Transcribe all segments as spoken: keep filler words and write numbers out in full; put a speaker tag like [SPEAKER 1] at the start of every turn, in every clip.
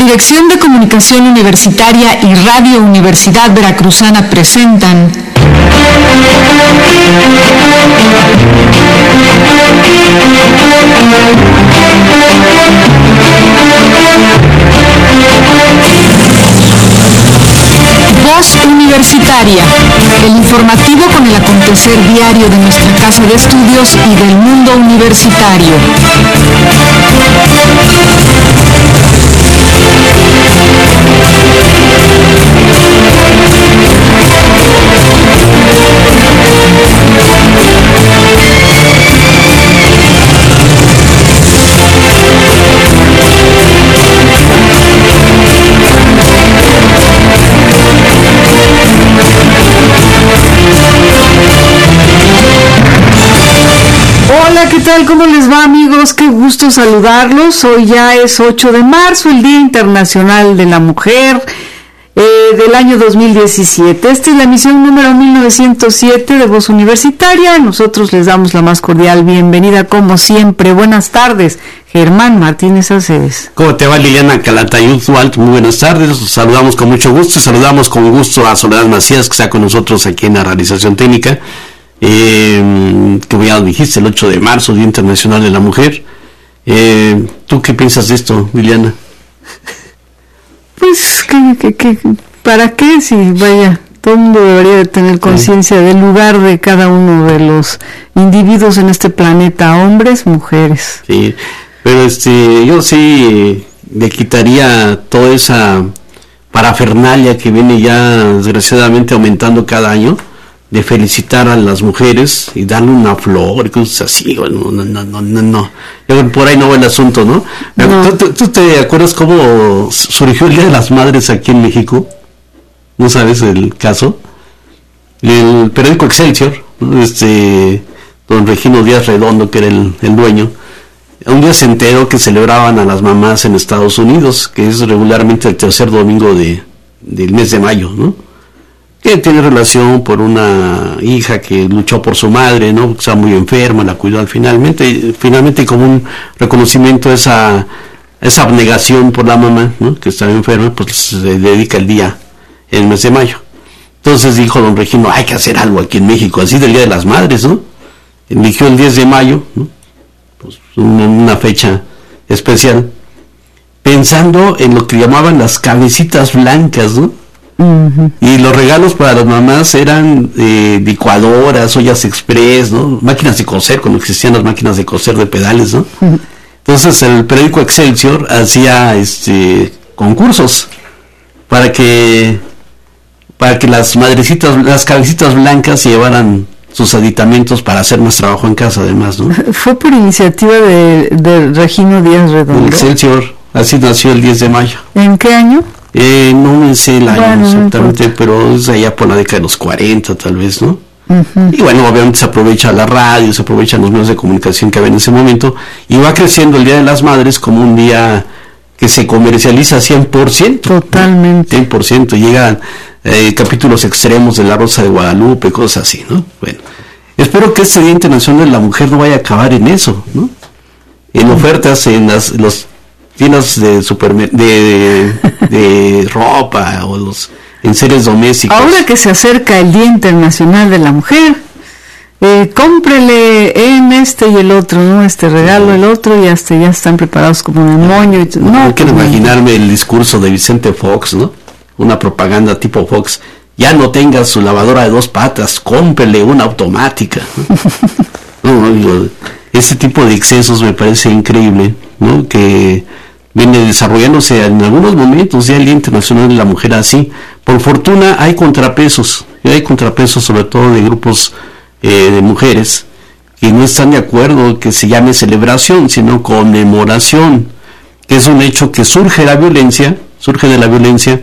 [SPEAKER 1] Dirección de Comunicación Universitaria y Radio Universidad Veracruzana presentan Voz Universitaria, el informativo con el acontecer diario de nuestra casa de estudios y del mundo universitario.
[SPEAKER 2] Hola, ¿qué tal? ¿Cómo les va, amigos? Qué gusto saludarlos. Hoy ya es ocho de marzo, el Día Internacional de la Mujer eh, del año dos mil diecisiete. Esta es la emisión número mil novecientos siete de Voz Universitaria. Nosotros les damos la más cordial bienvenida, como siempre. Buenas tardes, Germán Martínez Aceves.
[SPEAKER 3] ¿Cómo te va, Liliana Calatayud? Muy buenas tardes. Los saludamos con mucho gusto y saludamos con gusto a Soledad Macías, que está con nosotros aquí en la realización técnica. Eh, que ya dijiste, el ocho de marzo, Día Internacional de la Mujer. Eh, ¿Tú qué piensas de esto, Liliana?
[SPEAKER 2] Pues, ¿qué, qué, qué, ¿para qué? Si, vaya, todo el mundo debería de tener conciencia sí. del lugar de cada uno de los individuos en este planeta, hombres, mujeres.
[SPEAKER 3] Sí, pero este, yo sí le quitaría toda esa parafernalia que viene ya desgraciadamente aumentando cada año, de felicitar a las mujeres y darle una flor y cosas así. No, no, no, no, no. Yo, por ahí no va el asunto, ¿no? no. ¿Tú, ¿Tú te acuerdas cómo surgió el Día de las Madres aquí en México? ¿No sabes el caso? El periódico Excelsior, ¿no? este, don Regino Díaz Redondo, que era el, el dueño, un día se enteró que celebraban a las mamás en Estados Unidos, que es regularmente el tercer domingo de, del mes de mayo, ¿no? Que tiene relación por una hija que luchó por su madre, ¿no? Está muy enferma, la cuidó al finalmente, finalmente como un reconocimiento a esa, esa abnegación por la mamá, ¿no? Que estaba enferma, pues se dedica el día, en el mes de mayo. Entonces dijo don Regino, hay que hacer algo aquí en México, así del Día de las Madres, ¿no? Eligió el diez de mayo, ¿no? Pues una, una fecha especial, pensando en lo que llamaban las cabecitas blancas, ¿no? Uh-huh. Y los regalos para las mamás eran eh, licuadoras, ollas express, ¿no? Máquinas de coser, cuando existían las máquinas de coser de pedales, ¿no? Uh-huh. Entonces el periódico Excelsior hacía este concursos para que para que las madrecitas, las cabecitas blancas llevaran sus aditamentos para hacer más trabajo en casa, además, ¿no?
[SPEAKER 2] Fue por iniciativa de, de Regino Díaz Redondo. El
[SPEAKER 3] Excelsior, así nació el diez de mayo.
[SPEAKER 2] ¿En qué año?
[SPEAKER 3] Eh, no me sé el año bueno, exactamente, no pero es allá por la década de los cuarenta tal vez, ¿no? Uh-huh. Y bueno, obviamente se aprovecha la radio, se aprovechan los medios de comunicación que había en ese momento, y va creciendo el Día de las Madres como un día que se comercializa cien por ciento.
[SPEAKER 2] Totalmente.
[SPEAKER 3] cien por ciento, llegan eh, capítulos extremos de La Rosa de Guadalupe, cosas así, ¿no? Bueno, espero que este Día Internacional de la Mujer no vaya a acabar en eso, ¿no? En ofertas en las, los tiendas de supermer- de, de, de ropa o los enseres domésticos.
[SPEAKER 2] Ahora que se acerca el Día Internacional de la Mujer, eh, cómprele en este y el otro, ¿no? Este regalo, el otro, y hasta ya están preparados como demonio. Y
[SPEAKER 3] no,
[SPEAKER 2] no,
[SPEAKER 3] no quiero
[SPEAKER 2] pues,
[SPEAKER 3] imaginarme el discurso de Vicente Fox, ¿no? Una propaganda tipo Fox. Ya no tenga su lavadora de dos patas, cómprele una automática, ¿no? No, no, ese tipo de excesos me parece increíble, ¿no? Que viene desarrollándose en algunos momentos ya el Día Internacional de la Mujer así. Por fortuna hay contrapesos, y hay contrapesos sobre todo de grupos eh, de mujeres que no están de acuerdo que se llame celebración, sino conmemoración, que es un hecho que surge de la violencia, surge de la violencia,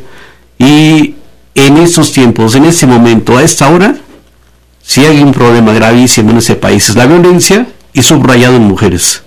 [SPEAKER 3] y en estos tiempos, en este momento, a esta hora, si hay un problema gravísimo en ese país es la violencia, y subrayado en mujeres.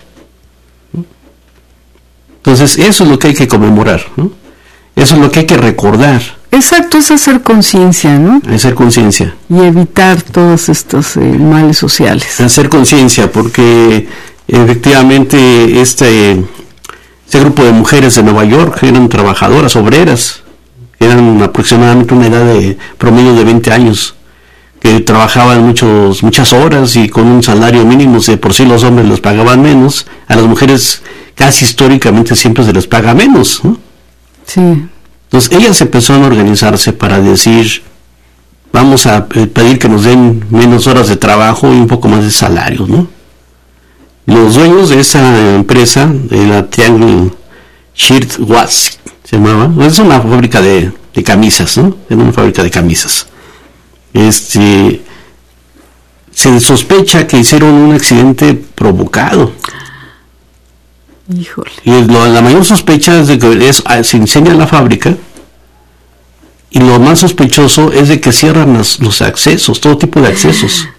[SPEAKER 3] Entonces eso es lo que hay que conmemorar, ¿no? Eso es lo que hay que recordar.
[SPEAKER 2] Exacto, es hacer conciencia, ¿no?
[SPEAKER 3] Hacer conciencia.
[SPEAKER 2] Y evitar todos estos eh, males sociales.
[SPEAKER 3] Hacer conciencia, porque efectivamente este Este grupo de mujeres de Nueva York eran trabajadoras, obreras, eran aproximadamente una edad de promedio de veinte años, que trabajaban muchos, muchas horas y con un salario mínimo. De por sí los hombres les pagaban menos, a las mujeres casi históricamente siempre se les paga menos, ¿no?
[SPEAKER 2] Sí.
[SPEAKER 3] Entonces ellas empezaron a organizarse para decir, vamos a pedir que nos den menos horas de trabajo y un poco más de salario, ¿no? Los dueños de esa empresa, de la Triangle Shirtwaist, se llamaba, es una fábrica de, de camisas, ¿no? Era una fábrica de camisas. Este, se sospecha que hicieron un accidente provocado.
[SPEAKER 2] Híjole.
[SPEAKER 3] Y lo, la mayor sospecha es de que es, se incendia la fábrica, y lo más sospechoso es de que cierran los, los accesos, todo tipo de accesos.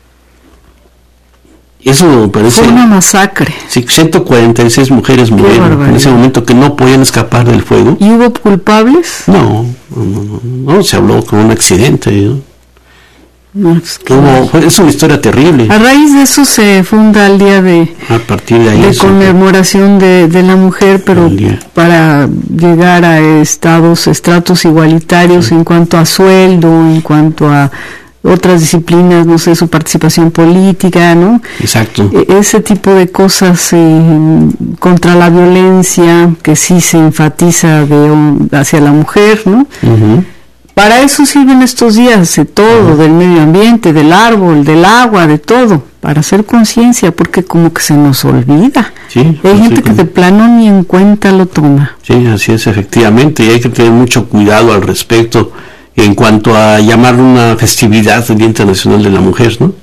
[SPEAKER 3] Eso parece...
[SPEAKER 2] Fue una masacre.
[SPEAKER 3] Sí, ciento cuarenta y seis mujeres murieron en ese momento, que no podían escapar del fuego.
[SPEAKER 2] ¿Y hubo culpables?
[SPEAKER 3] No, no, no, no, no se habló con un accidente, ¿no?
[SPEAKER 2] No, pues,
[SPEAKER 3] Como, fue, es una historia terrible.
[SPEAKER 2] A raíz de eso se funda el Día de,
[SPEAKER 3] a partir de, ahí
[SPEAKER 2] de conmemoración de, de la mujer, pero para llegar a estados, estratos igualitarios, sí, en cuanto a sueldo, en cuanto a otras disciplinas, no sé, su participación política, ¿no?
[SPEAKER 3] Exacto.
[SPEAKER 2] E- ese tipo de cosas eh, contra la violencia que sí se enfatiza de, hacia la mujer, ¿no? Uh-huh. Para eso sirven estos días, de todo, uh-huh, del medio ambiente, del árbol, del agua, de todo, para hacer conciencia, porque como que se nos olvida.
[SPEAKER 3] Sí,
[SPEAKER 2] hay
[SPEAKER 3] pues
[SPEAKER 2] gente
[SPEAKER 3] sí,
[SPEAKER 2] que de plano ni en cuenta lo toma.
[SPEAKER 3] Sí, así es, efectivamente, y hay que tener mucho cuidado al respecto en cuanto a llamar una festividad del Día Internacional de la Mujer, ¿no?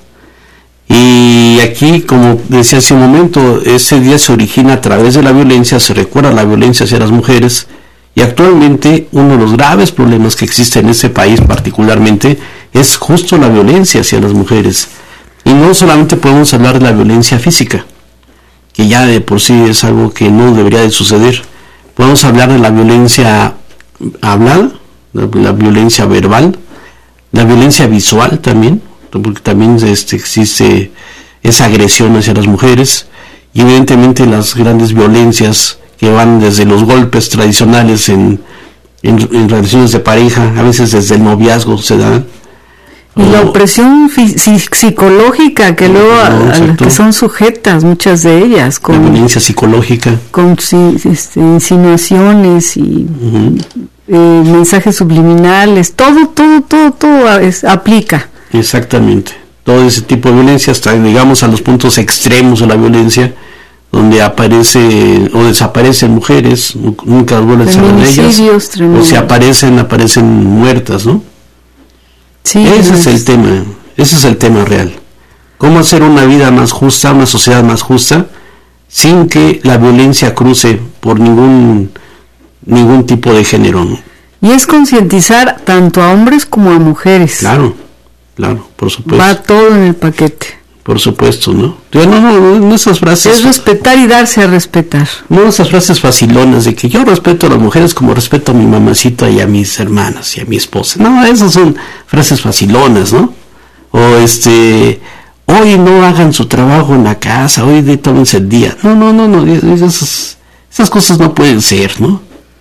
[SPEAKER 3] Y aquí, como decía hace un momento, ese día se origina a través de la violencia, se recuerda la violencia hacia las mujeres, y actualmente uno de los graves problemas que existe en ese país particularmente es justo la violencia hacia las mujeres. Y no solamente podemos hablar de la violencia física, que ya de por sí es algo que no debería de suceder. Podemos hablar de la violencia hablada, la, la violencia verbal, la violencia visual también, porque también este, existe esa agresión hacia las mujeres, y evidentemente las grandes violencias que van desde los golpes tradicionales en, en, en relaciones de pareja, a veces desde el noviazgo se dan.
[SPEAKER 2] Y o, la opresión fi- psicológica que luego no, a, a las que son sujetas, muchas de ellas, con
[SPEAKER 3] la violencia psicológica,
[SPEAKER 2] con sí, este, insinuaciones y uh-huh. eh, mensajes subliminales, todo, todo, todo, todo es, aplica.
[SPEAKER 3] Exactamente, todo ese tipo de violencia, hasta digamos a los puntos extremos de la violencia, donde aparece o desaparecen mujeres, nunca vuelven a saber de ellas, o si aparecen, aparecen muertas, ¿no? Sí, ese es el tema, ese es el tema real. Cómo hacer una vida más justa, una sociedad más justa, sin que la violencia cruce por ningún ningún tipo de género, ¿no?
[SPEAKER 2] Y es concientizar tanto a hombres como a mujeres.
[SPEAKER 3] Claro, claro, por supuesto.
[SPEAKER 2] Va todo en el paquete.
[SPEAKER 3] Por supuesto, ¿no? No, no, no, no esas frases.
[SPEAKER 2] Es respetar y darse a respetar.
[SPEAKER 3] No esas frases facilonas de que yo respeto a las mujeres como respeto a mi mamacita y a mis hermanas y a mi esposa. No, esas son frases facilonas, ¿no? O este, hoy no hagan su trabajo en la casa, hoy de tómense el día. No, no, no, no, esas, esas cosas no pueden ser, ¿no?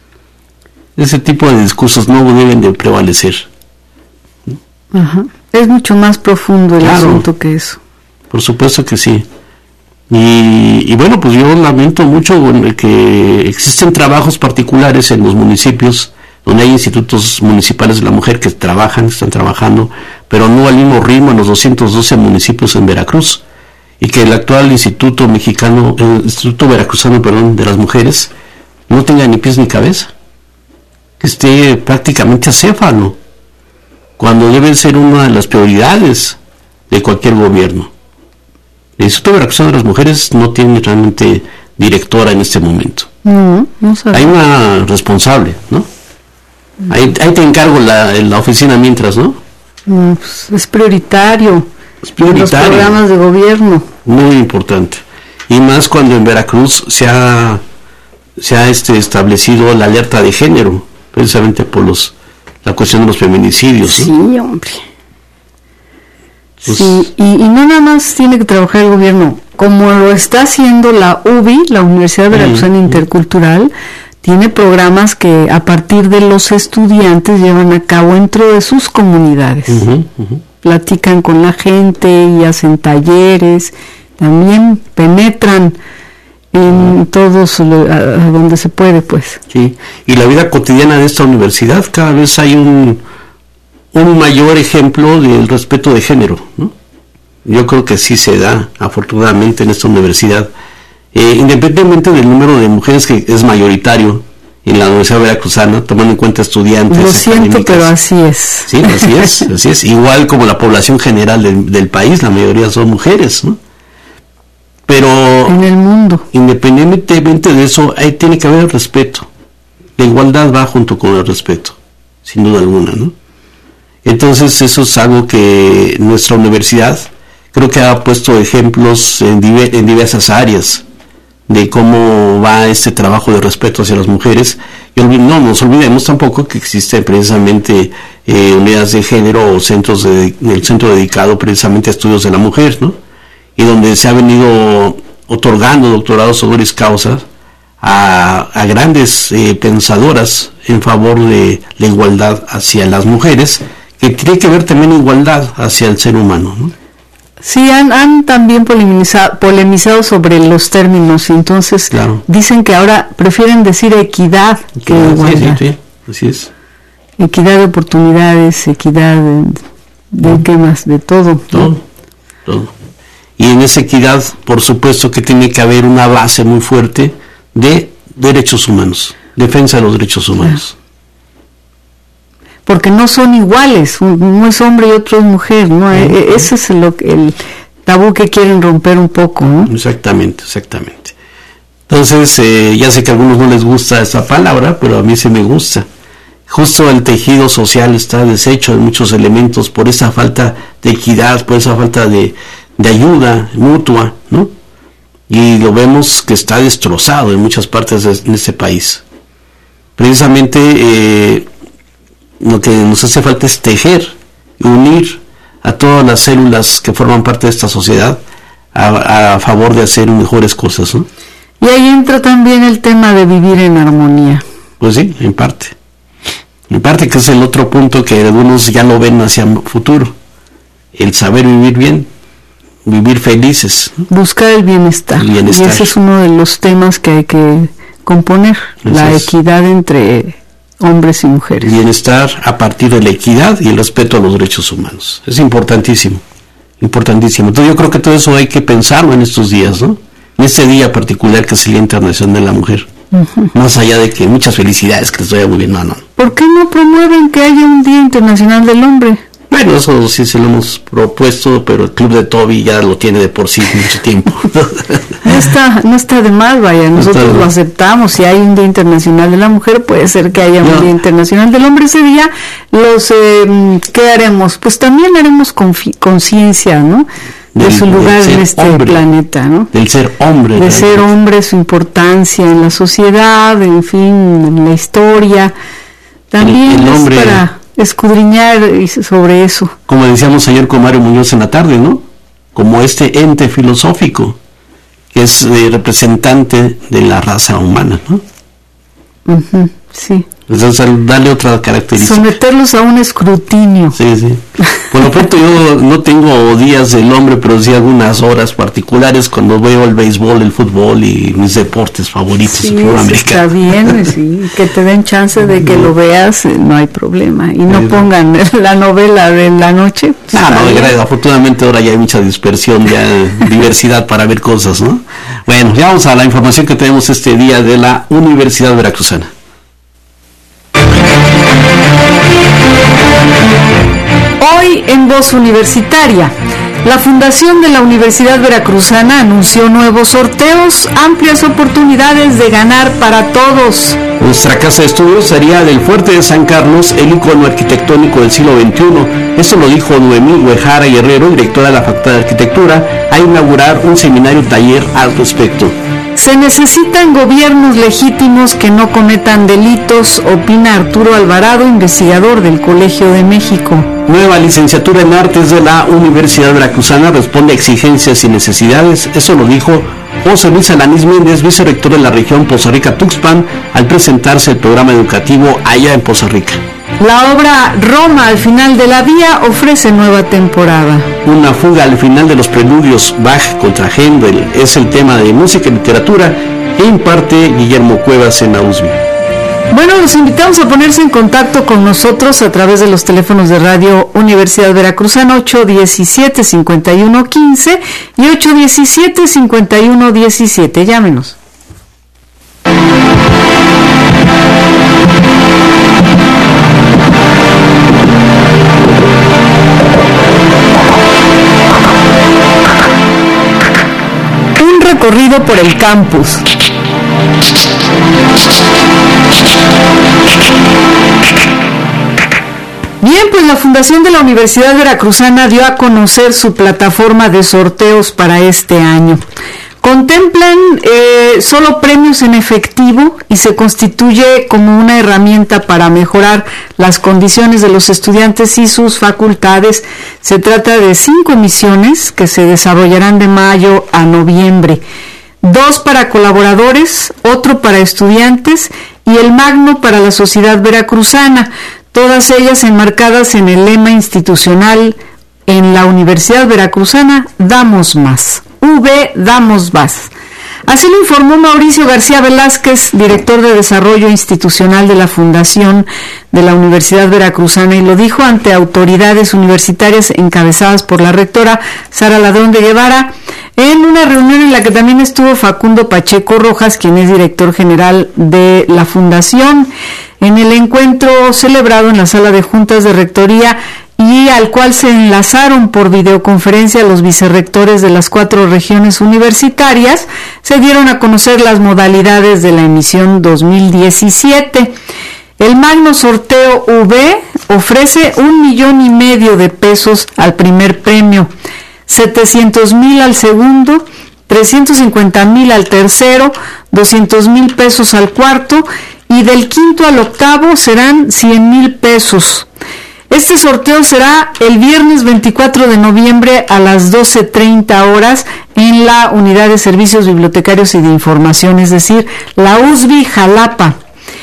[SPEAKER 3] Ese tipo de discursos no deben de prevalecer.
[SPEAKER 2] Ajá. Es mucho más profundo el
[SPEAKER 3] claro.
[SPEAKER 2] asunto que eso.
[SPEAKER 3] Por supuesto que sí. Y, y bueno, pues yo lamento mucho que existen trabajos particulares en los municipios, donde hay institutos municipales de la mujer que trabajan, están trabajando, pero no al mismo ritmo en los doscientos doce municipios en Veracruz. Y que el actual Instituto Mexicano, el Instituto Veracruzano, perdón, de las Mujeres, no tenga ni pies ni cabeza. Que esté prácticamente acéfalo, cuando debe ser una de las prioridades de cualquier gobierno. El Instituto Veracruzano de las Mujeres no tiene realmente directora en este momento.
[SPEAKER 2] No, no sabe.
[SPEAKER 3] Hay una responsable, ¿no? Ahí, ahí te encargo la, la oficina mientras, ¿no?
[SPEAKER 2] no pues es prioritario.
[SPEAKER 3] Es prioritario.
[SPEAKER 2] Los programas de gobierno.
[SPEAKER 3] Muy importante. Y más cuando en Veracruz se ha, se ha este, establecido la alerta de género, precisamente por los la cuestión de los feminicidios, ¿no?
[SPEAKER 2] Sí, hombre. Pues, sí, y, y no nada más tiene que trabajar el gobierno, como lo está haciendo la U B I, la Universidad Veracruzana uh-huh. Intercultural, tiene programas que a partir de los estudiantes llevan a cabo dentro de sus comunidades. Uh-huh, uh-huh. Platican con la gente y hacen talleres, también penetran en uh-huh. todos a, a donde se puede, pues.
[SPEAKER 3] Sí, y la vida cotidiana de esta universidad, cada vez hay un, un mayor ejemplo del respeto de género, ¿no? Yo creo que sí se da, afortunadamente, en esta universidad. Eh, independientemente del número de mujeres que es mayoritario en la Universidad Veracruzana, tomando en cuenta estudiantes.
[SPEAKER 2] Lo siento, pero así es.
[SPEAKER 3] Sí, así es, así es. Igual como la población general del, del país, la mayoría son mujeres, ¿no? Pero
[SPEAKER 2] en el mundo,
[SPEAKER 3] independientemente de eso, ahí tiene que haber respeto. La igualdad va junto con el respeto, sin duda alguna, ¿no? Entonces eso es algo que nuestra universidad creo que ha puesto ejemplos en, diver, en diversas áreas de cómo va este trabajo de respeto hacia las mujeres. Y no nos olvidemos tampoco que existen precisamente eh, unidades de género o centros de, el centro dedicado precisamente a estudios de la mujer, ¿no? Y donde se ha venido otorgando doctorados honoris causa a, a grandes eh, pensadoras en favor de la igualdad hacia las mujeres, que tiene que ver también igualdad hacia el ser humano, ¿no?
[SPEAKER 2] Sí, han, han también polemizado, polemizado sobre los términos, y entonces claro. dicen que ahora prefieren decir equidad que
[SPEAKER 3] sí,
[SPEAKER 2] igualdad.
[SPEAKER 3] Sí, sí, así es.
[SPEAKER 2] Equidad de oportunidades, equidad de, de ¿qué más? De todo.
[SPEAKER 3] Todo, ¿no? todo. Y en esa equidad, por supuesto que tiene que haber una base muy fuerte de derechos humanos, defensa de los derechos humanos. Claro.
[SPEAKER 2] Porque no son iguales, uno es hombre y otro es mujer, ¿no? Uh-huh. Ese es el, el tabú que quieren romper un poco, ¿no?
[SPEAKER 3] Exactamente, exactamente. Entonces, eh, ya sé que a algunos no les gusta esa palabra, pero a mí sí me gusta. Justo el tejido social está deshecho de muchos elementos por esa falta de equidad, por esa falta de, de ayuda mutua, ¿no? Y lo vemos que está destrozado en muchas partes de, de este país. Precisamente, eh, lo que nos hace falta es tejer, unir a todas las células que forman parte de esta sociedad a, a favor de hacer mejores cosas, ¿no?
[SPEAKER 2] Y ahí entra también el tema de vivir en armonía.
[SPEAKER 3] Pues sí, en parte. En parte, que es el otro punto que algunos ya lo ven hacia el futuro. El saber vivir bien, vivir felices, ¿no?
[SPEAKER 2] Buscar el bienestar. el bienestar. Y ese es uno de los temas que hay que componer, Así la es. equidad entre hombres y mujeres.
[SPEAKER 3] Bienestar a partir de la equidad y el respeto a los derechos humanos. Es importantísimo, importantísimo. Entonces yo creo que todo eso hay que pensarlo en estos días, ¿no? En este día particular que es el Día Internacional de la Mujer. Uh-huh. Más allá de que muchas felicidades, que les vaya muy bien, no, no.
[SPEAKER 2] ¿Por qué no promueven que haya un Día Internacional del Hombre?
[SPEAKER 3] Bueno, eso sí se lo hemos propuesto, pero el Club de Toby ya lo tiene de por sí mucho tiempo.
[SPEAKER 2] No está, no está de más, vaya, nosotros no lo aceptamos. Si hay un Día Internacional de la Mujer, puede ser que haya no. un Día Internacional del Hombre. Ese día, los eh, ¿qué haremos? Pues también haremos conciencia, ¿no? De del, su lugar en este hombre, planeta, ¿no?
[SPEAKER 3] Del ser hombre.
[SPEAKER 2] De ser hombre, su importancia en la sociedad, en fin, en la historia. También el, el hombre, es para escudriñar sobre eso.
[SPEAKER 3] Como decíamos ayer con Mario Muñoz en la tarde, ¿no? Como este ente filosófico que es eh, representante de la raza humana, ¿no?
[SPEAKER 2] Uh-huh, sí.
[SPEAKER 3] Entonces, darle otra característica.
[SPEAKER 2] Someterlos a un escrutinio.
[SPEAKER 3] Sí, sí. Por lo pronto yo no tengo días del hombre, pero sí algunas horas particulares cuando veo el béisbol, el fútbol y mis deportes favoritos.
[SPEAKER 2] Sí, está bien, sí. Que te den chance de que no. lo veas, no hay problema. Y no sí, pongan la novela de la noche.
[SPEAKER 3] Ah, no, no, afortunadamente ahora ya hay mucha dispersión, ya diversidad para ver cosas, ¿no? Bueno, ya vamos a la información que tenemos este día de la Universidad Veracruzana.
[SPEAKER 2] Hoy en Voz Universitaria, la Fundación de la Universidad Veracruzana anunció nuevos sorteos, amplias oportunidades de ganar para todos.
[SPEAKER 3] Nuestra casa de estudios sería del Fuerte de San Carlos, el icono arquitectónico del siglo veintiuno. Esto lo dijo Noemí Guejara Guerrero, directora de la Facultad de Arquitectura, a inaugurar un seminario taller al respecto.
[SPEAKER 2] Se necesitan gobiernos legítimos que no cometan delitos, opina Arturo Alvarado, investigador del Colegio de México.
[SPEAKER 3] Nueva licenciatura en Artes de la Universidad Veracruzana responde a exigencias y necesidades. Eso lo dijo José Luis Alanis Méndez, vicerrector de la región Poza Rica-Tuxpan, al presentarse el programa educativo allá en Poza Rica.
[SPEAKER 2] La obra Roma al final de la vía ofrece nueva temporada.
[SPEAKER 3] Una fuga al final de los preludios Bach contra Händel es el tema de música y literatura que imparte Guillermo Cuevas en la U S B I.
[SPEAKER 2] Bueno, los invitamos a ponerse en contacto con nosotros a través de los teléfonos de Radio Universidad Veracruzana ocho diecisiete, cincuenta y uno quince y ocho diecisiete, cincuenta y uno diecisiete. Llámenos. Un recorrido por el campus. Bien, pues la Fundación de la Universidad Veracruzana dio a conocer su plataforma de sorteos para este año. Contemplan eh, solo premios en efectivo y se constituye como una herramienta para mejorar las condiciones de los estudiantes y sus facultades. Se trata de cinco misiones que se desarrollarán de mayo a noviembre. Dos para colaboradores, otro para estudiantes y el magno para la sociedad veracruzana, todas ellas enmarcadas en el lema institucional en la Universidad Veracruzana, Damos Más. V, Damos Más. Así lo informó Mauricio García Velázquez, director de Desarrollo Institucional de la Fundación de la Universidad Veracruzana, y lo dijo ante autoridades universitarias encabezadas por la rectora Sara Ladrón de Guevara, en una reunión en la que también estuvo Facundo Pacheco Rojas, quien es director general de la Fundación, en el encuentro celebrado en la sala de juntas de rectoría y al cual se enlazaron por videoconferencia los vicerrectores de las cuatro regiones universitarias. Se dieron a conocer las modalidades de la emisión dos mil diecisiete. El magno sorteo V ofrece un millón y medio de pesos al primer premio, setecientos mil al segundo, trescientos cincuenta mil al tercero, doscientos mil pesos al cuarto y del quinto al octavo serán cien mil pesos. Este sorteo será el viernes veinticuatro de noviembre a las doce treinta horas en la Unidad de Servicios Bibliotecarios y de Información, es decir, la U S B I Jalapa.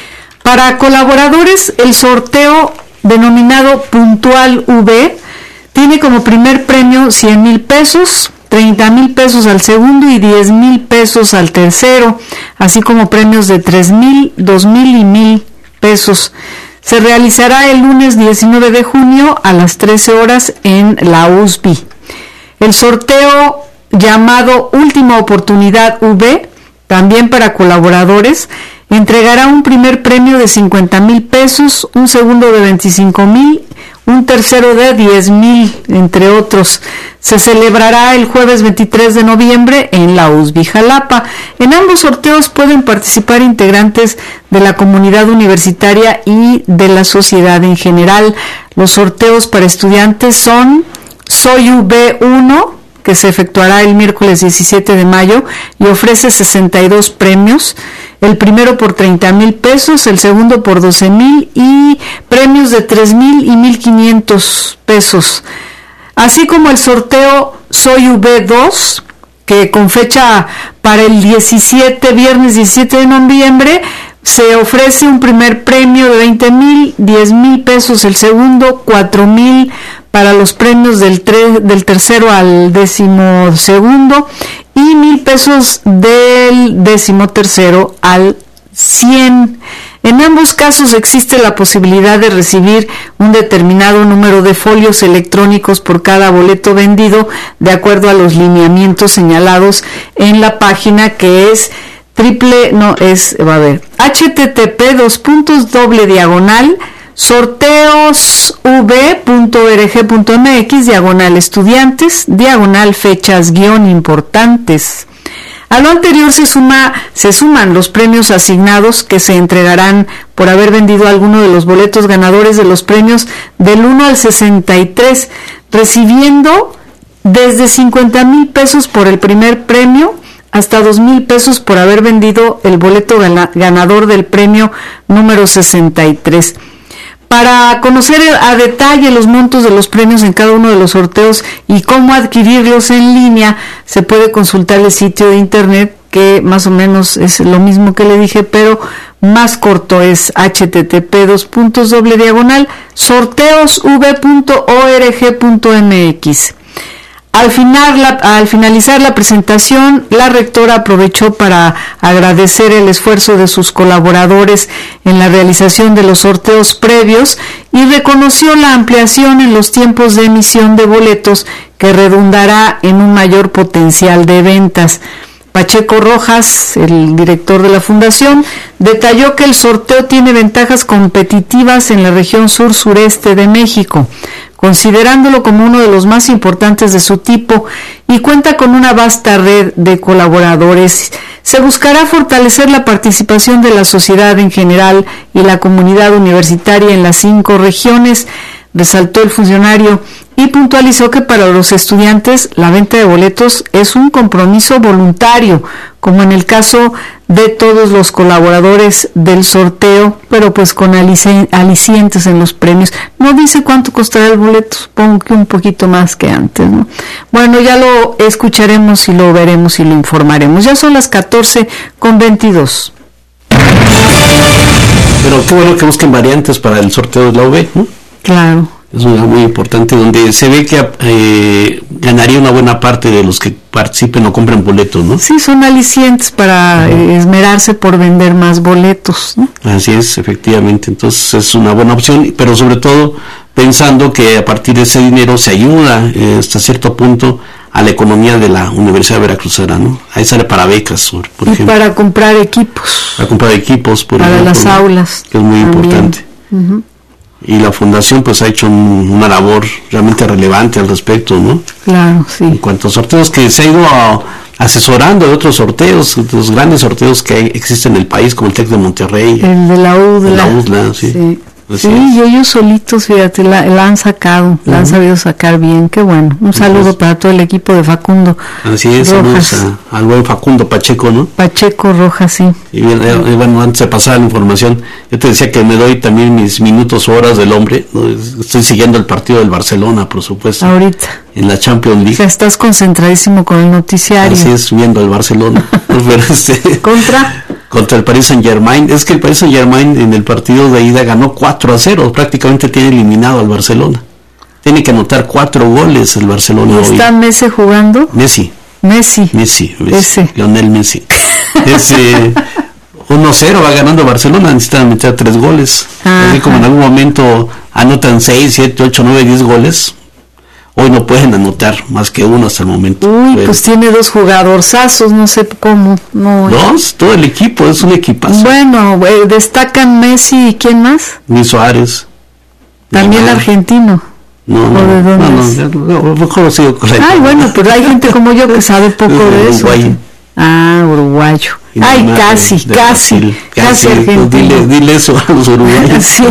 [SPEAKER 2] Para colaboradores, el sorteo denominado Puntual V tiene como primer premio cien mil pesos, treinta mil pesos al segundo y diez mil pesos al tercero, así como premios de tres mil, dos mil y mil pesos. Se realizará el lunes diecinueve de junio a las trece horas en la U S B I. El sorteo llamado Última Oportunidad V, también para colaboradores, entregará un primer premio de cincuenta mil pesos, un segundo de veinticinco mil, un tercero de diez mil, entre otros. Se celebrará el jueves veintitrés de noviembre en la U S B I Jalapa. En ambos sorteos pueden participar integrantes de la comunidad universitaria y de la sociedad en general. Los sorteos para estudiantes son Soy V uno, que se efectuará el miércoles diecisiete de mayo y ofrece sesenta y dos premios. El primero por treinta mil pesos, el segundo por doce mil y premios de tres mil y mil quinientos pesos. Así como el sorteo Soy V dos, que con fecha para el diecisiete, viernes diecisiete de noviembre, se ofrece un primer premio de veinte mil, diez mil pesos el segundo, cuatro mil para los premios del, tre- del tercero al décimo segundo y mil pesos del décimo tercero al cien. En ambos casos existe la posibilidad de recibir un determinado número de folios electrónicos por cada boleto vendido, de acuerdo a los lineamientos señalados en la página, que es triple, no, es, va a ver, http dos puntos doble diagonal sorteosv.org.mx diagonal estudiantes diagonal fechas guión importantes. A lo anterior se suma se suman los premios asignados que se entregarán por haber vendido alguno de los boletos ganadores de los premios del uno al sesenta y tres, recibiendo desde cincuenta mil pesos por el primer premio hasta dos mil pesos por haber vendido el boleto gana, ganador del premio número sesenta y tres. Para conocer a detalle los montos de los premios en cada uno de los sorteos y cómo adquirirlos en línea, se puede consultar el sitio de internet, que más o menos es lo mismo que le dije, pero más corto, es http dos puntos doble diagonal sorteosv punto org punto mx. Al, final, la, al finalizar la presentación, la rectora aprovechó para agradecer el esfuerzo de sus colaboradores en la realización de los sorteos previos y reconoció la ampliación en los tiempos de emisión de boletos que redundará en un mayor potencial de ventas. Pacheco Rojas, el director de la fundación, detalló que el sorteo tiene ventajas competitivas en la región sur-sureste de México, considerándolo como uno de los más importantes de su tipo, y cuenta con una vasta red de colaboradores. Se buscará fortalecer la participación de la sociedad en general y la comunidad universitaria en las cinco regiones, resaltó el funcionario, y puntualizó que para los estudiantes la venta de boletos es un compromiso voluntario, como en el caso de todos los colaboradores del sorteo, pero pues con alicientes en los premios. No dice cuánto costará el boleto, supongo que un poquito más que antes, ¿no? Bueno, ya lo escucharemos y lo veremos y lo informaremos. Ya son las catorce con veintidós.
[SPEAKER 3] Pero qué bueno que busquen variantes para el sorteo de la U B, ¿no?
[SPEAKER 2] Claro.
[SPEAKER 3] Es una muy importante, donde se ve que eh, ganaría una buena parte de los que participen o compren boletos, ¿no?
[SPEAKER 2] Sí, son alicientes para uh-huh. eh, esmerarse por vender más boletos, ¿no?
[SPEAKER 3] Así es, efectivamente. Entonces es una buena opción, pero sobre todo pensando que a partir de ese dinero se ayuda eh, hasta cierto punto a la economía de la Universidad Veracruzana, ¿no? Ahí sale para becas, por, por
[SPEAKER 2] y
[SPEAKER 3] ejemplo.
[SPEAKER 2] para comprar equipos.
[SPEAKER 3] Para comprar equipos, por
[SPEAKER 2] para
[SPEAKER 3] ejemplo.
[SPEAKER 2] Para las aulas.
[SPEAKER 3] Que es muy también. Importante. Uh-huh. Y la fundación pues ha hecho un, una labor realmente relevante al respecto, ¿no?
[SPEAKER 2] Claro, sí.
[SPEAKER 3] En cuanto a sorteos, que se ha ido a, asesorando de otros sorteos, los grandes sorteos que hay, existen en el país, como el TEC de Monterrey.
[SPEAKER 2] El de la U D L A.
[SPEAKER 3] La U D L A, sí.
[SPEAKER 2] Sí, sí y ellos solitos, fíjate, la, la han sacado, uh-huh. la han sabido sacar bien, qué bueno. Un saludo uh-huh. para todo el equipo de Facundo.
[SPEAKER 3] Así es, saludos a, al buen Facundo Pacheco, ¿no?
[SPEAKER 2] Pacheco Rojas, sí.
[SPEAKER 3] Y bien, eh, bueno, antes de pasar la información, yo te decía que me doy también mis minutos o horas del hombre, ¿no? Estoy siguiendo el partido del Barcelona, por supuesto.
[SPEAKER 2] Ahorita.
[SPEAKER 3] En la Champions League.
[SPEAKER 2] O sea, estás concentradísimo con el noticiario.
[SPEAKER 3] Así es, viendo el Barcelona. Pero este,
[SPEAKER 2] ¿Contra?
[SPEAKER 3] Contra el Paris Saint-Germain. Es que el Paris Saint-Germain en el partido de ida ganó cuatro a cero, prácticamente tiene eliminado al Barcelona. Tiene que anotar cuatro goles el Barcelona hoy.
[SPEAKER 2] ¿Está Messi jugando?
[SPEAKER 3] Messi.
[SPEAKER 2] Messi.
[SPEAKER 3] Messi. Messi.
[SPEAKER 2] Ese.
[SPEAKER 3] Lionel Messi. Ese uno cero va ganando Barcelona, necesitan meter tres goles. Ajá. Así como en algún momento anotan seis, siete, ocho, nueve, diez goles. Hoy no pueden anotar más que uno hasta el momento.
[SPEAKER 2] Uy,
[SPEAKER 3] pero,
[SPEAKER 2] pues tiene dos jugadorzazos, no sé cómo. No,
[SPEAKER 3] dos, todo el equipo, es un equipazo.
[SPEAKER 2] Bueno, eh, destacan Messi y ¿quién más?
[SPEAKER 3] Luis Suárez.
[SPEAKER 2] También Neymar. Argentino.
[SPEAKER 3] No, no,
[SPEAKER 2] de dónde
[SPEAKER 3] no, no, no, mejor sigo correcto.
[SPEAKER 2] Ay, bueno, pero hay gente como yo que sabe poco de eso.
[SPEAKER 3] Uruguayo.
[SPEAKER 2] Ah, uruguayo. Ay, casi,
[SPEAKER 3] de, de
[SPEAKER 2] casi,
[SPEAKER 3] Brasil.
[SPEAKER 2] casi, casi argentino.
[SPEAKER 3] Dile, dile eso a los uruguayos.
[SPEAKER 2] Sí.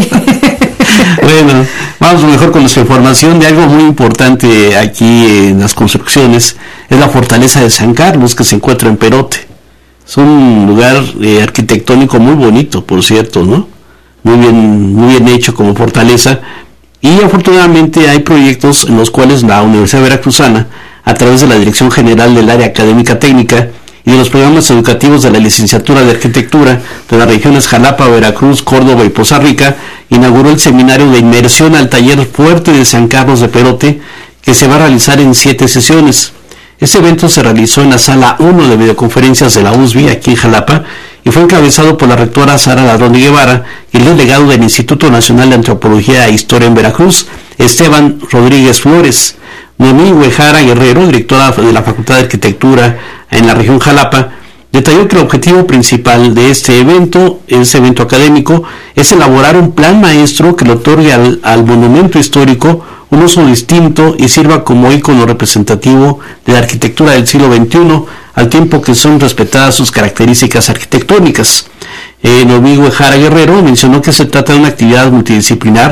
[SPEAKER 3] Bueno, vamos mejor con nuestra información de algo muy importante aquí en las construcciones. Es la fortaleza de San Carlos, que se encuentra en Perote. Es un lugar eh, arquitectónico muy bonito, por cierto, ¿no? Muy bien, muy bien hecho como fortaleza. Y afortunadamente hay proyectos en los cuales la Universidad Veracruzana, a través de la Dirección General del Área Académica Técnica y de los programas educativos de la Licenciatura de Arquitectura de las regiones Jalapa, Veracruz, Córdoba y Poza Rica, inauguró el seminario de inmersión al taller fuerte de San Carlos de Perote, que se va a realizar en siete sesiones. Este evento se realizó en la sala uno de videoconferencias de la U S B I, aquí en Jalapa, y fue encabezado por la rectora Sara Ladrón de Guevara y el delegado del Instituto Nacional de Antropología e Historia en Veracruz, Esteban Rodríguez Flores. Noemí Huejara Guerrero, directora de la Facultad de Arquitectura en la región Jalapa, detalló que el objetivo principal de este evento, este evento académico, es elaborar un plan maestro que le otorgue al, al monumento histórico un uso distinto y sirva como ícono representativo de la arquitectura del siglo veintiuno, al tiempo que son respetadas sus características arquitectónicas. Eh, Noemí Huejara Guerrero mencionó que se trata de una actividad multidisciplinar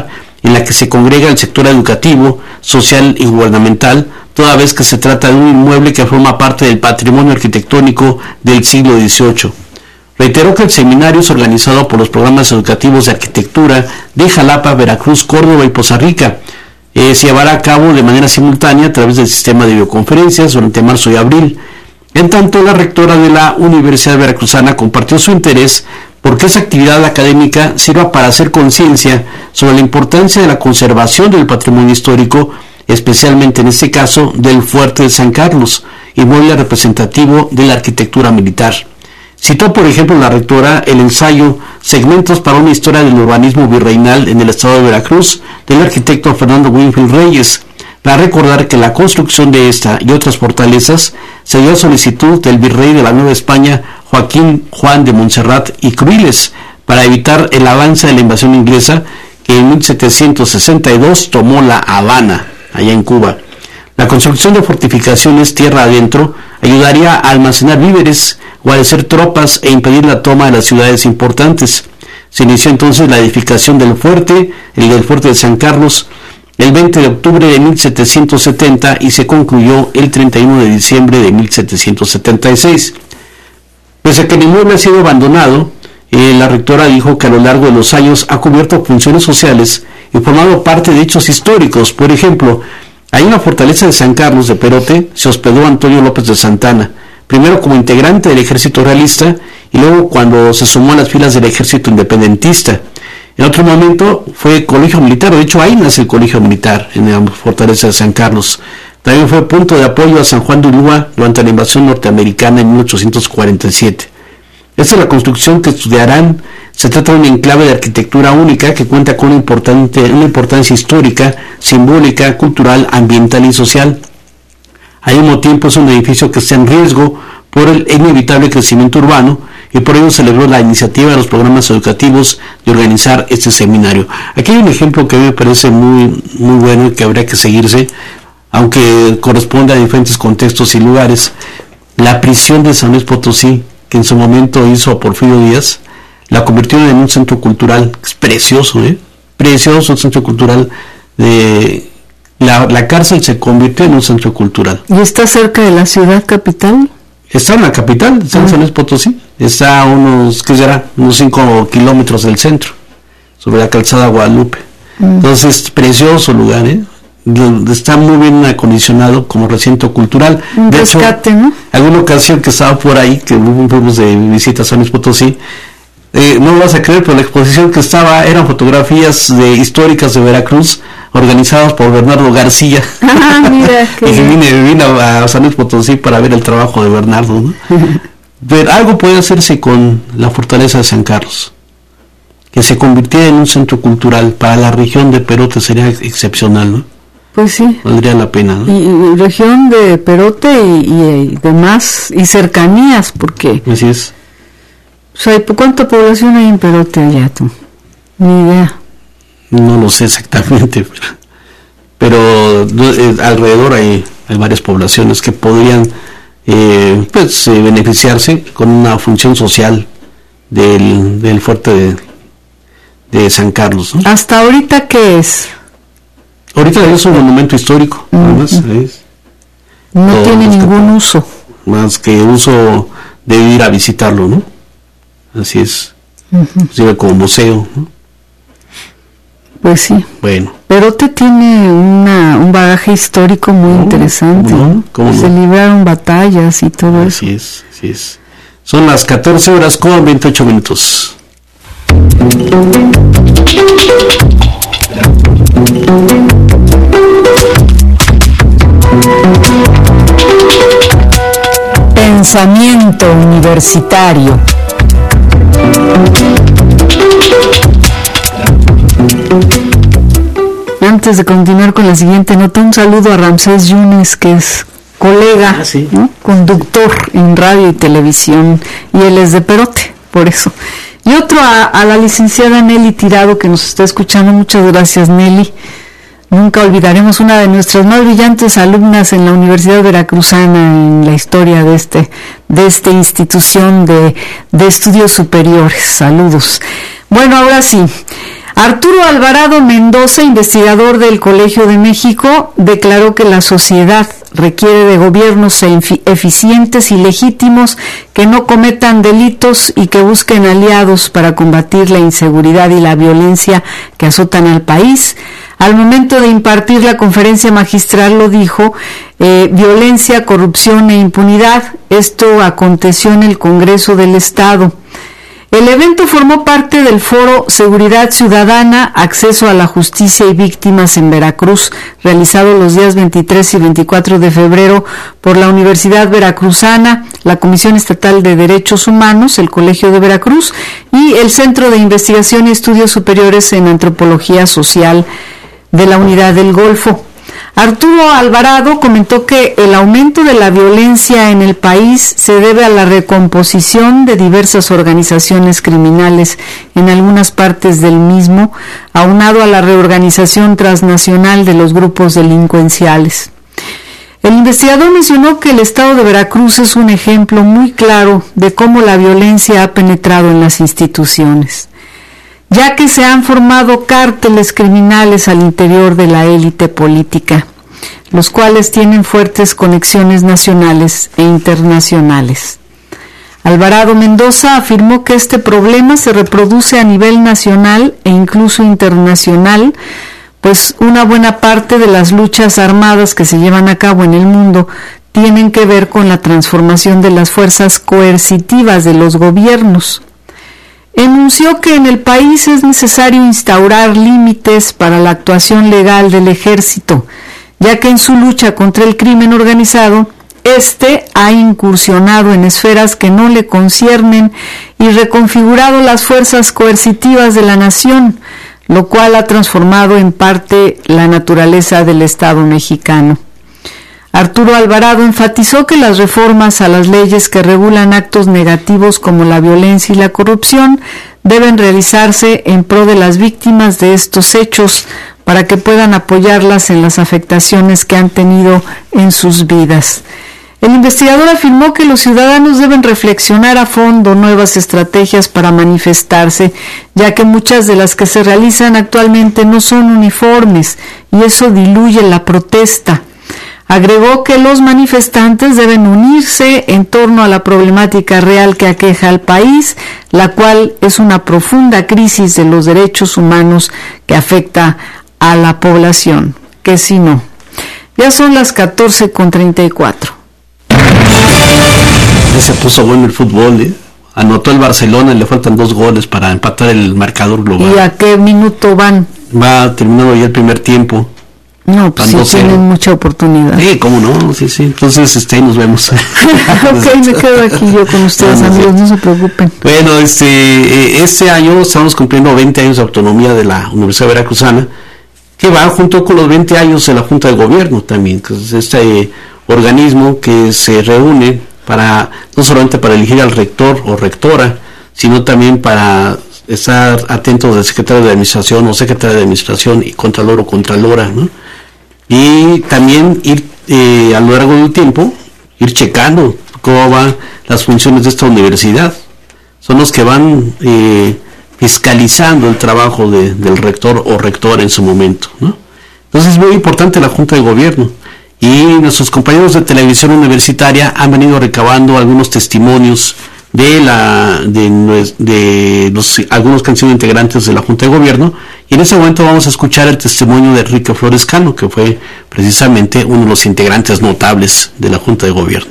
[SPEAKER 3] en la que se congrega el sector educativo, social y gubernamental, toda vez que se trata de un inmueble que forma parte del patrimonio arquitectónico del siglo dieciocho. Reiteró que el seminario es organizado por los programas educativos de arquitectura de Jalapa, Veracruz, Córdoba y Poza Rica. Eh, se llevará a cabo de manera simultánea a través del sistema de videoconferencias durante marzo y abril. En tanto, la rectora de la Universidad Veracruzana compartió su interés porque esa actividad académica sirva para hacer conciencia sobre la importancia de la conservación del patrimonio histórico, especialmente en este caso del Fuerte de San Carlos, inmueble representativo de la arquitectura militar. Citó, por ejemplo, la rectora el ensayo Segmentos para una historia del urbanismo virreinal en el estado de Veracruz, del arquitecto Fernando Winfield Reyes, para recordar que la construcción de esta y otras fortalezas se dio a solicitud del virrey de la Nueva España, Joaquín Juan de Montserrat y Cruiles, para evitar el avance de la invasión inglesa que en mil setecientos sesenta y dos tomó La Habana, allá en Cuba. La construcción de fortificaciones tierra adentro ayudaría a almacenar víveres, guarecer tropas e impedir la toma de las ciudades importantes. Se inició entonces la edificación del fuerte, el del Fuerte de San Carlos, el veinte de octubre de mil setecientos setenta y se concluyó el treinta y uno de diciembre de mil setecientos setenta y seis. Pese a que el inmueble ha sido abandonado, eh, la rectora dijo que a lo largo de los años ha cubierto funciones sociales y formado parte de hechos históricos. Por ejemplo, ahí en la fortaleza de San Carlos de Perote se hospedó Antonio López de Santana, primero como integrante del ejército realista y luego cuando se sumó a las filas del ejército independentista. En otro momento fue colegio militar, de hecho ahí nace el colegio militar en la fortaleza de San Carlos. También fue punto de apoyo a San Juan de Ulúa durante la invasión norteamericana en mil ochocientos cuarenta y siete. Esta es la construcción que estudiarán. Se trata de un enclave de arquitectura única que cuenta con una, importante, una importancia histórica, simbólica, cultural, ambiental y social. Al mismo tiempo es un edificio que está en riesgo por el inevitable crecimiento urbano y por ello celebró la iniciativa de los programas educativos de organizar este seminario. Aquí hay un ejemplo que a mí me parece muy, muy bueno y que habría que seguirse, aunque corresponde a diferentes contextos y lugares. La prisión de San Luis Potosí, que en su momento hizo Porfirio Díaz, la convirtieron en un centro cultural. Es precioso, ¿eh? Precioso el centro cultural. De la, la cárcel se convirtió en un centro cultural.
[SPEAKER 2] ¿Y está cerca de la ciudad capital?
[SPEAKER 3] Está en la capital, está en San Luis Potosí. Está a unos, ¿qué será? Unos cinco kilómetros del centro, sobre la calzada Guadalupe. Mm. Entonces, precioso lugar, ¿eh? Está muy bien acondicionado como recinto cultural.
[SPEAKER 2] Un
[SPEAKER 3] de
[SPEAKER 2] rescate,
[SPEAKER 3] hecho,
[SPEAKER 2] ¿no?
[SPEAKER 3] Alguna ocasión que estaba por ahí, que fuimos de visita a San Luis Potosí, eh, no lo vas a creer, pero la exposición que estaba eran fotografías de históricas de Veracruz, organizadas por Bernardo García.
[SPEAKER 2] Ah, mira,
[SPEAKER 3] y que vine, vine a San Luis Potosí para ver el trabajo de Bernardo, ¿no? Pero algo puede hacerse con la fortaleza de San Carlos, que se convirtiera en un centro cultural para la región de Perote. Sería excepcional, ¿no?
[SPEAKER 2] Pues sí.
[SPEAKER 3] Valdría la pena, ¿no?
[SPEAKER 2] Y, y región de Perote y, y, y demás, y cercanías, porque...
[SPEAKER 3] Así es.
[SPEAKER 2] O sea, ¿cuánta población hay en Perote allá, tú? Ni idea.
[SPEAKER 3] No lo sé exactamente, pero, pero eh, alrededor hay, hay varias poblaciones que podrían eh, pues, eh, beneficiarse con una función social del, del fuerte de, de San Carlos, ¿no?
[SPEAKER 2] ¿Hasta ahorita qué es?
[SPEAKER 3] Ahorita es un monumento histórico, uh-huh. Además, es
[SPEAKER 2] no todo, tiene ningún uso.
[SPEAKER 3] Más que uso de ir a visitarlo, ¿no? Así es. Uh-huh. Sirve como museo, ¿no?
[SPEAKER 2] Pues sí.
[SPEAKER 3] Bueno.
[SPEAKER 2] Perote tiene una, un bagaje histórico muy oh, interesante.
[SPEAKER 3] ¿Cómo no? ¿Cómo
[SPEAKER 2] Se
[SPEAKER 3] no?
[SPEAKER 2] libraron batallas y todo
[SPEAKER 3] así
[SPEAKER 2] eso.
[SPEAKER 3] Así es, así es. Son las catorce horas con veintiocho minutos.
[SPEAKER 1] Pensamiento universitario.
[SPEAKER 2] Antes de continuar con la siguiente nota, un saludo a Ramsés Yunes, que es colega,
[SPEAKER 3] ah, sí.
[SPEAKER 2] ¿no? Conductor en radio y televisión, y él es de Perote, por eso. Y otro a, a la licenciada Nelly Tirado, que nos está escuchando. Muchas gracias, Nelly. Nunca olvidaremos una de nuestras más brillantes alumnas en la Universidad Veracruzana en la historia de este de esta institución de, de estudios superiores. Saludos. Bueno, ahora sí. Arturo Alvarado Mendoza, investigador del Colegio de México, declaró que la sociedad requiere de gobiernos eficientes y legítimos que no cometan delitos y que busquen aliados para combatir la inseguridad y la violencia que azotan al país. Al momento de impartir la conferencia magistral lo dijo, eh, violencia, corrupción e impunidad. Esto aconteció en el Congreso del Estado. El evento formó parte del foro Seguridad Ciudadana, Acceso a la Justicia y Víctimas en Veracruz, realizado los días veintitrés y veinticuatro de febrero por la Universidad Veracruzana, la Comisión Estatal de Derechos Humanos, el Colegio de Veracruz y el Centro de Investigación y Estudios Superiores en Antropología Social de la Unidad del Golfo. Arturo Alvarado comentó que el aumento de la violencia en el país se debe a la recomposición de diversas organizaciones criminales en algunas partes del mismo, aunado a la reorganización transnacional de los grupos delincuenciales. El investigador mencionó que el estado de Veracruz es un ejemplo muy claro de cómo la violencia ha penetrado en las instituciones, ya que se han formado cárteles criminales al interior de la élite política, los cuales tienen fuertes conexiones nacionales e internacionales. Alvarado Mendoza afirmó que este problema se reproduce a nivel nacional e incluso internacional, pues una buena parte de las luchas armadas que se llevan a cabo en el mundo tienen que ver con la transformación de las fuerzas coercitivas de los gobiernos. Enunció que en el país es necesario instaurar límites para la actuación legal del ejército, ya que en su lucha contra el crimen organizado, este ha incursionado en esferas que no le conciernen y reconfigurado las fuerzas coercitivas de la nación, lo cual ha transformado en parte la naturaleza del Estado mexicano. Arturo Alvarado enfatizó que las reformas a las leyes que regulan actos negativos como la violencia y la corrupción deben realizarse en pro de las víctimas de estos hechos para que puedan apoyarlas en las afectaciones que han tenido en sus vidas. El investigador afirmó que los ciudadanos deben reflexionar a fondo nuevas estrategias para manifestarse, ya que muchas de las que se realizan actualmente no son uniformes y eso diluye la protesta. Agregó que los manifestantes deben unirse en torno a la problemática real que aqueja al país, la cual es una profunda crisis de los derechos humanos que afecta a la población. Que si no. Ya son las catorce con treinta y cuatro.
[SPEAKER 3] Se puso bueno el fútbol, ¿eh? Anotó el Barcelona, le faltan dos goles para empatar el marcador global.
[SPEAKER 2] ¿Y a qué minuto van?
[SPEAKER 3] Va terminando ya el primer tiempo.
[SPEAKER 2] No, pues sí tienen mucha oportunidad.
[SPEAKER 3] Sí, cómo no, sí, sí. Entonces, este, nos vemos.
[SPEAKER 2] Ok, me quedo aquí yo con ustedes, no, amigos, sí. No se preocupen.
[SPEAKER 3] Bueno, este, este año estamos cumpliendo veinte años de autonomía de la Universidad Veracruzana, que va junto con los veinte años de la Junta de Gobierno también, que es este eh, organismo que se reúne para, no solamente para elegir al rector o rectora, sino también para estar atentos del secretario de Administración o secretaria de Administración y contralor o contralora, ¿no? Y también ir eh, a lo largo del tiempo, ir checando cómo van las funciones de esta universidad. Son los que van eh, fiscalizando el trabajo de, del rector o rectora en su momento, ¿no? Entonces es muy importante la Junta de Gobierno. Y nuestros compañeros de televisión universitaria han venido recabando algunos testimonios de la de, de los algunos que han sido integrantes de la Junta de Gobierno, y en este momento vamos a escuchar el testimonio de Enrique Flores Cano, que fue precisamente uno de los integrantes notables de la Junta de Gobierno.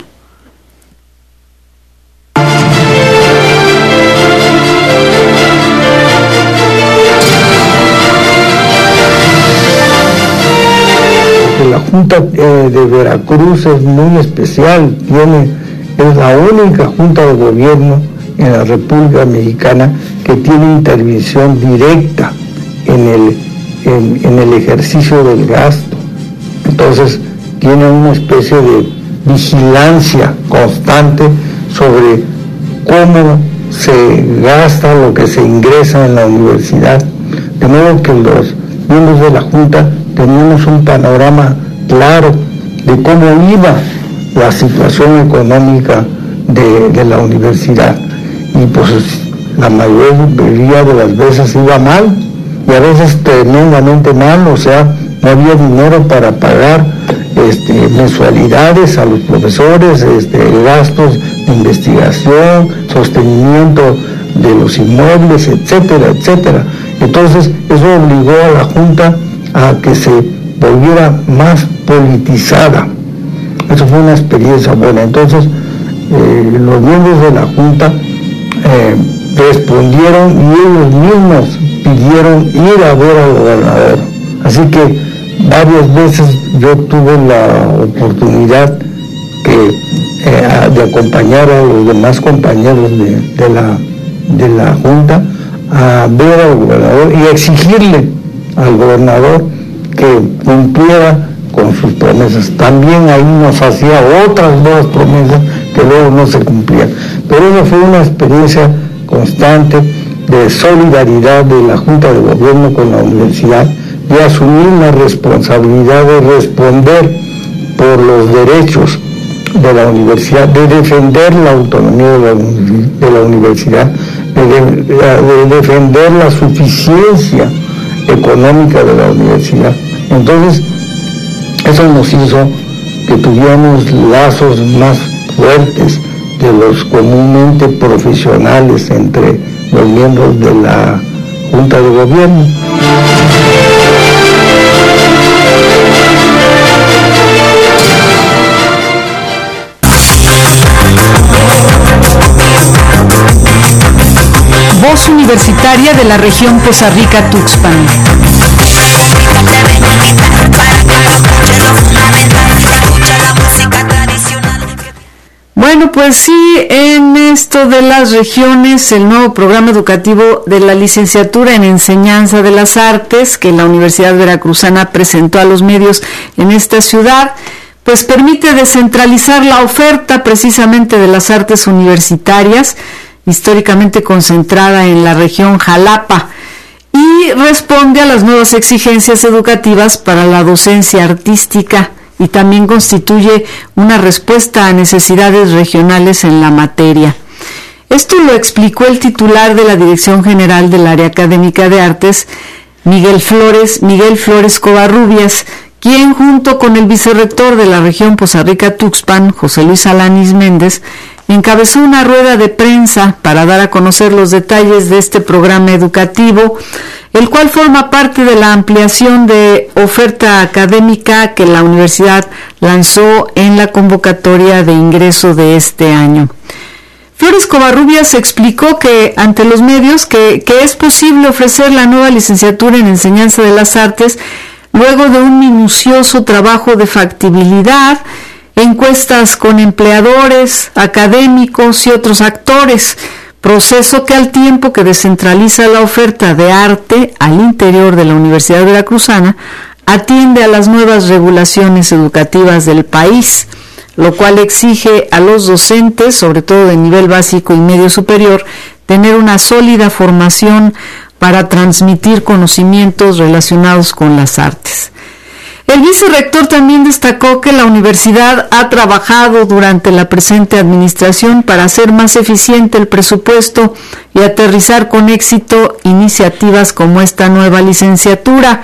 [SPEAKER 4] La Junta eh, de Veracruz es muy especial, tiene, es la única Junta de Gobierno en la República Mexicana que tiene intervención directa en el, en, en el ejercicio del gasto. Entonces tiene una especie de vigilancia constante sobre cómo se gasta lo que se ingresa en la universidad, de modo que los miembros de la Junta tenemos un panorama claro de cómo iba la situación económica de, de la universidad, y pues la mayoría de las veces iba mal, y a veces tremendamente mal, o sea, no había dinero para pagar este, mensualidades a los profesores, este, gastos de investigación, sostenimiento de los inmuebles, etcétera, etcétera. Entonces, eso obligó a la Junta a que se volviera más politizada. Eso fue una experiencia buena. Entonces, eh, los miembros de la Junta eh, respondieron y ellos mismos pidieron ir a ver al gobernador. Así que varias veces yo tuve la oportunidad que, eh, de acompañar a los demás compañeros de, de, la, de la Junta a ver al gobernador y exigirle al gobernador que cumpliera con sus promesas. También ahí nos hacía otras nuevas promesas que luego no se cumplían. Pero esa fue una experiencia constante de solidaridad de la Junta de Gobierno con la universidad, de asumir la responsabilidad de responder por los derechos de la universidad, de defender la autonomía de la, de la universidad, de, de, de defender la suficiencia económica de la universidad. Entonces, eso nos hizo que tuviéramos lazos más fuertes de los comúnmente profesionales entre los miembros de la Junta de Gobierno.
[SPEAKER 1] Voz universitaria de la región Poza Rica-Tuxpan.
[SPEAKER 2] Bueno, pues sí, en esto de las regiones, el nuevo programa educativo de la licenciatura en Enseñanza de las Artes que la Universidad Veracruzana presentó a los medios en esta ciudad, pues permite descentralizar la oferta precisamente de las artes universitarias, históricamente concentrada en la región Jalapa, y responde a las nuevas exigencias educativas para la docencia artística y también constituye una respuesta a necesidades regionales en la materia. Esto lo explicó el titular de la Dirección General del Área Académica de Artes, Miguel Flores, Miguel Flores Covarrubias, quien junto con el vicerrector de la región Poza Rica-Tuxpan, José Luis Alanis Méndez, encabezó una rueda de prensa para dar a conocer los detalles de este programa educativo, el cual forma parte de la ampliación de oferta académica que la universidad lanzó en la convocatoria de ingreso de este año. Flores Covarrubias explicó que ante los medios que, que es posible ofrecer la nueva licenciatura en Enseñanza de las Artes luego de un minucioso trabajo de factibilidad, encuestas con empleadores, académicos y otros actores, proceso que al tiempo que descentraliza la oferta de arte al interior de la Universidad Veracruzana, atiende a las nuevas regulaciones educativas del país, lo cual exige a los docentes, sobre todo de nivel básico y medio superior, tener una sólida formación para transmitir conocimientos relacionados con las artes. El vicerrector también destacó que la universidad ha trabajado durante la presente administración para hacer más eficiente el presupuesto y aterrizar con éxito iniciativas como esta nueva licenciatura.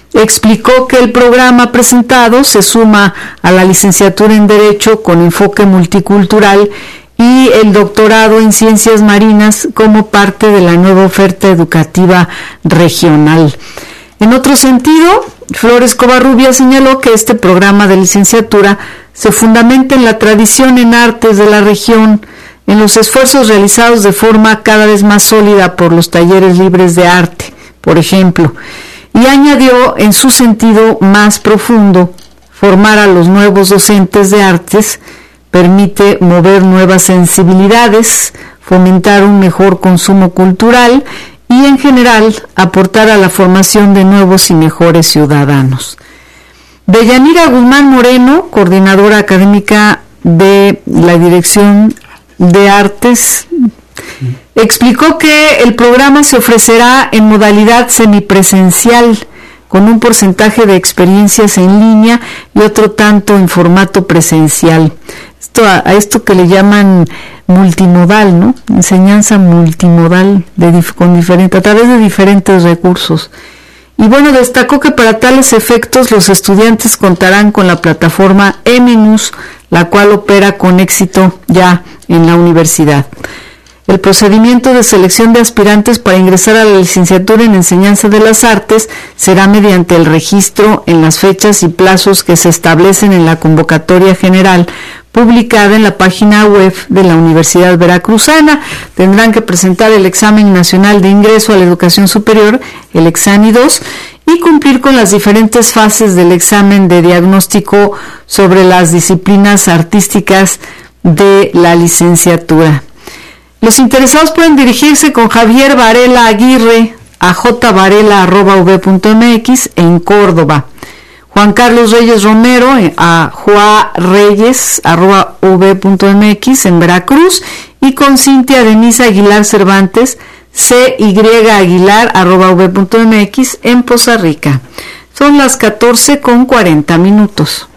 [SPEAKER 2] Explicó que el programa presentado se suma a la licenciatura en Derecho con enfoque multicultural y el doctorado en Ciencias Marinas como parte de la nueva oferta educativa regional. En otro sentido, Flores Covarrubias señaló que este programa de licenciatura se fundamenta en la tradición en artes de la región, en los esfuerzos realizados de forma cada vez más sólida por los talleres libres de arte, por ejemplo, y añadió en su sentido más profundo, formar a los nuevos docentes de artes permite mover nuevas sensibilidades, fomentar un mejor consumo cultural y en general aportar a la formación de nuevos y mejores ciudadanos. Deyanira Guzmán Moreno, coordinadora académica de la Dirección de Artes, explicó que el programa se ofrecerá en modalidad semipresencial, con un porcentaje de experiencias en línea y otro tanto en formato presencial. esto a, a esto que le llaman multimodal, ¿no? Enseñanza multimodal de dif- con diferente, a través de diferentes recursos. Y bueno, destacó que para tales efectos los estudiantes contarán con la plataforma Eminus, la cual opera con éxito ya en la universidad. El procedimiento de selección de aspirantes para ingresar a la licenciatura en Enseñanza de las Artes será mediante el registro en las fechas y plazos que se establecen en la convocatoria general publicada en la página web de la Universidad Veracruzana. Tendrán que presentar el examen nacional de ingreso a la educación superior, el Exani dos, y cumplir con las diferentes fases del examen de diagnóstico sobre las disciplinas artísticas de la licenciatura. Los interesados pueden dirigirse con Javier Varela Aguirre a j varela arroba u v punto m x en Córdoba, Juan Carlos Reyes Romero a juareyes arroba u v punto m x en Veracruz, y con Cintia Denise Aguilar Cervantes c y aguilar arroba u v punto m x en Poza Rica. Son las catorce con cuarenta minutos.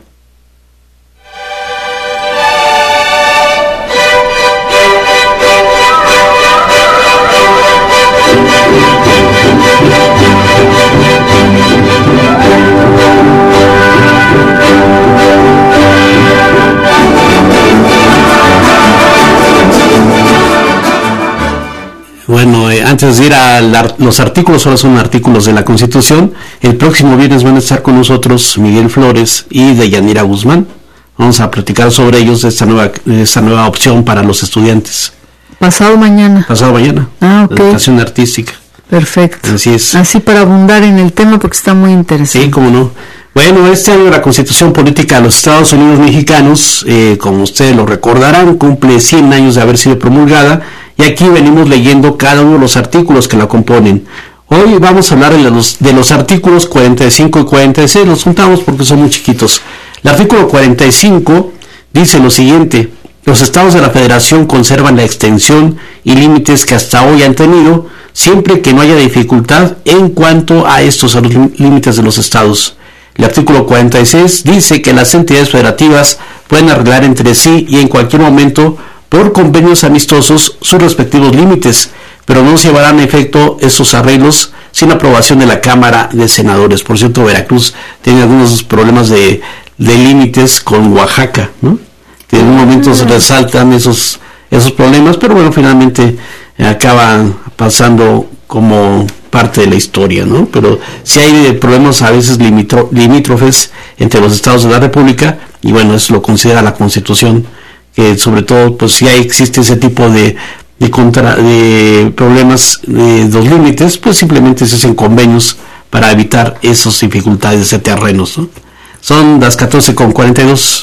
[SPEAKER 3] Bueno, eh, antes de ir a la, los artículos, ahora son artículos de la Constitución. El próximo viernes van a estar con nosotros Miguel Flores y Deyanira Guzmán. Vamos a platicar sobre ellos, de esta nueva, de esta nueva opción para los estudiantes.
[SPEAKER 2] Pasado mañana.
[SPEAKER 3] Pasado mañana.
[SPEAKER 2] Ah, ok.
[SPEAKER 3] Educación artística.
[SPEAKER 2] Perfecto.
[SPEAKER 3] Así es.
[SPEAKER 2] Así para abundar en el tema porque está muy interesante.
[SPEAKER 3] Sí, cómo no. Bueno, este año la Constitución Política de los Estados Unidos Mexicanos, eh, como ustedes lo recordarán, cumple cien años de haber sido promulgada, y aquí venimos leyendo cada uno de los artículos que la componen. Hoy vamos a hablar de los, de los artículos cuarenta y cinco y cuarenta y seis, los juntamos porque son muy chiquitos. El artículo cuarenta y cinco dice lo siguiente: los estados de la Federación conservan la extensión y límites que hasta hoy han tenido, siempre que no haya dificultad en cuanto a estos a los límites de los estados. El artículo cuarenta y seis dice que las entidades federativas pueden arreglar entre sí y en cualquier momento, por convenios amistosos, sus respectivos límites, pero no se llevarán a efecto esos arreglos sin aprobación de la Cámara de Senadores. Por cierto, Veracruz tiene algunos problemas de, de límites con Oaxaca, ¿no? Que en un momento se resaltan esos, esos problemas, pero bueno, finalmente eh, acaban pasando como parte de la historia, ¿no? Pero sí hay problemas a veces limitro, limítrofes entre los estados de la República, y bueno, eso lo considera la Constitución, que sobre todo, pues si hay, existe ese tipo de, de, contra, de problemas de los límites, pues simplemente se hacen convenios para evitar esas dificultades de terrenos, ¿no? Son las catorce con cuarenta y dos.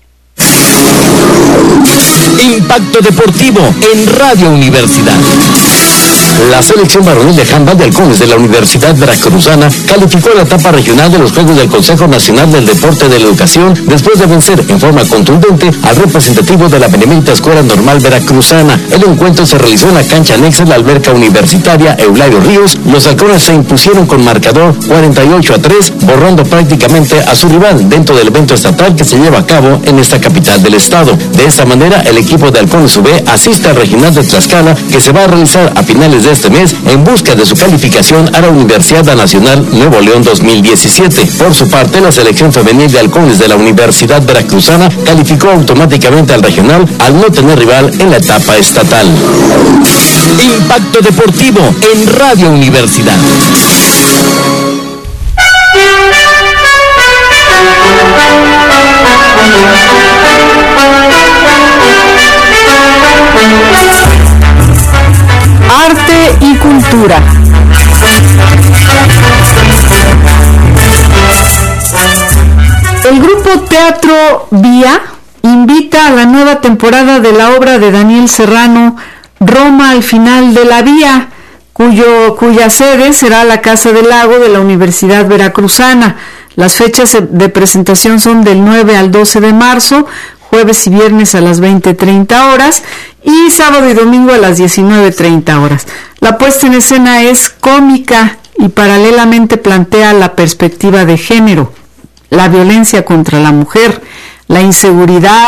[SPEAKER 5] Impacto Deportivo en Radio Universidad. La selección varonil de handball de halcones de la Universidad Veracruzana calificó la etapa regional de los Juegos del Consejo Nacional del Deporte de la Educación después de vencer en forma contundente al representativo de la Benemérita Escuela Normal Veracruzana. El encuentro se realizó en la cancha anexa de la alberca universitaria Eulario Ríos. Los halcones se impusieron con marcador cuarenta y ocho a tres, borrando prácticamente a su rival dentro del evento estatal que se lleva a cabo en esta capital del estado. De esta manera, el equipo de halcones U V asiste al regional de Tlaxcala, que se va a realizar a finales de este mes en busca de su calificación a la Universidad Nacional Nuevo León dos mil diecisiete. Por su parte, la selección femenil de halcones de la Universidad Veracruzana calificó automáticamente al regional al no tener rival en la etapa estatal. Impacto Deportivo en Radio Universidad.
[SPEAKER 2] Arte y cultura. El grupo Teatro Vía invita a la nueva temporada de la obra de Daniel Serrano, Roma al final de la vía, cuyo, cuya sede será la Casa del Lago de la Universidad Veracruzana. Las fechas de presentación son del nueve al doce de marzo, jueves y viernes a las veinte treinta horas y sábado y domingo a las diecinueve treinta horas. La puesta en escena es cómica y paralelamente plantea la perspectiva de género, la violencia contra la mujer, la inseguridad,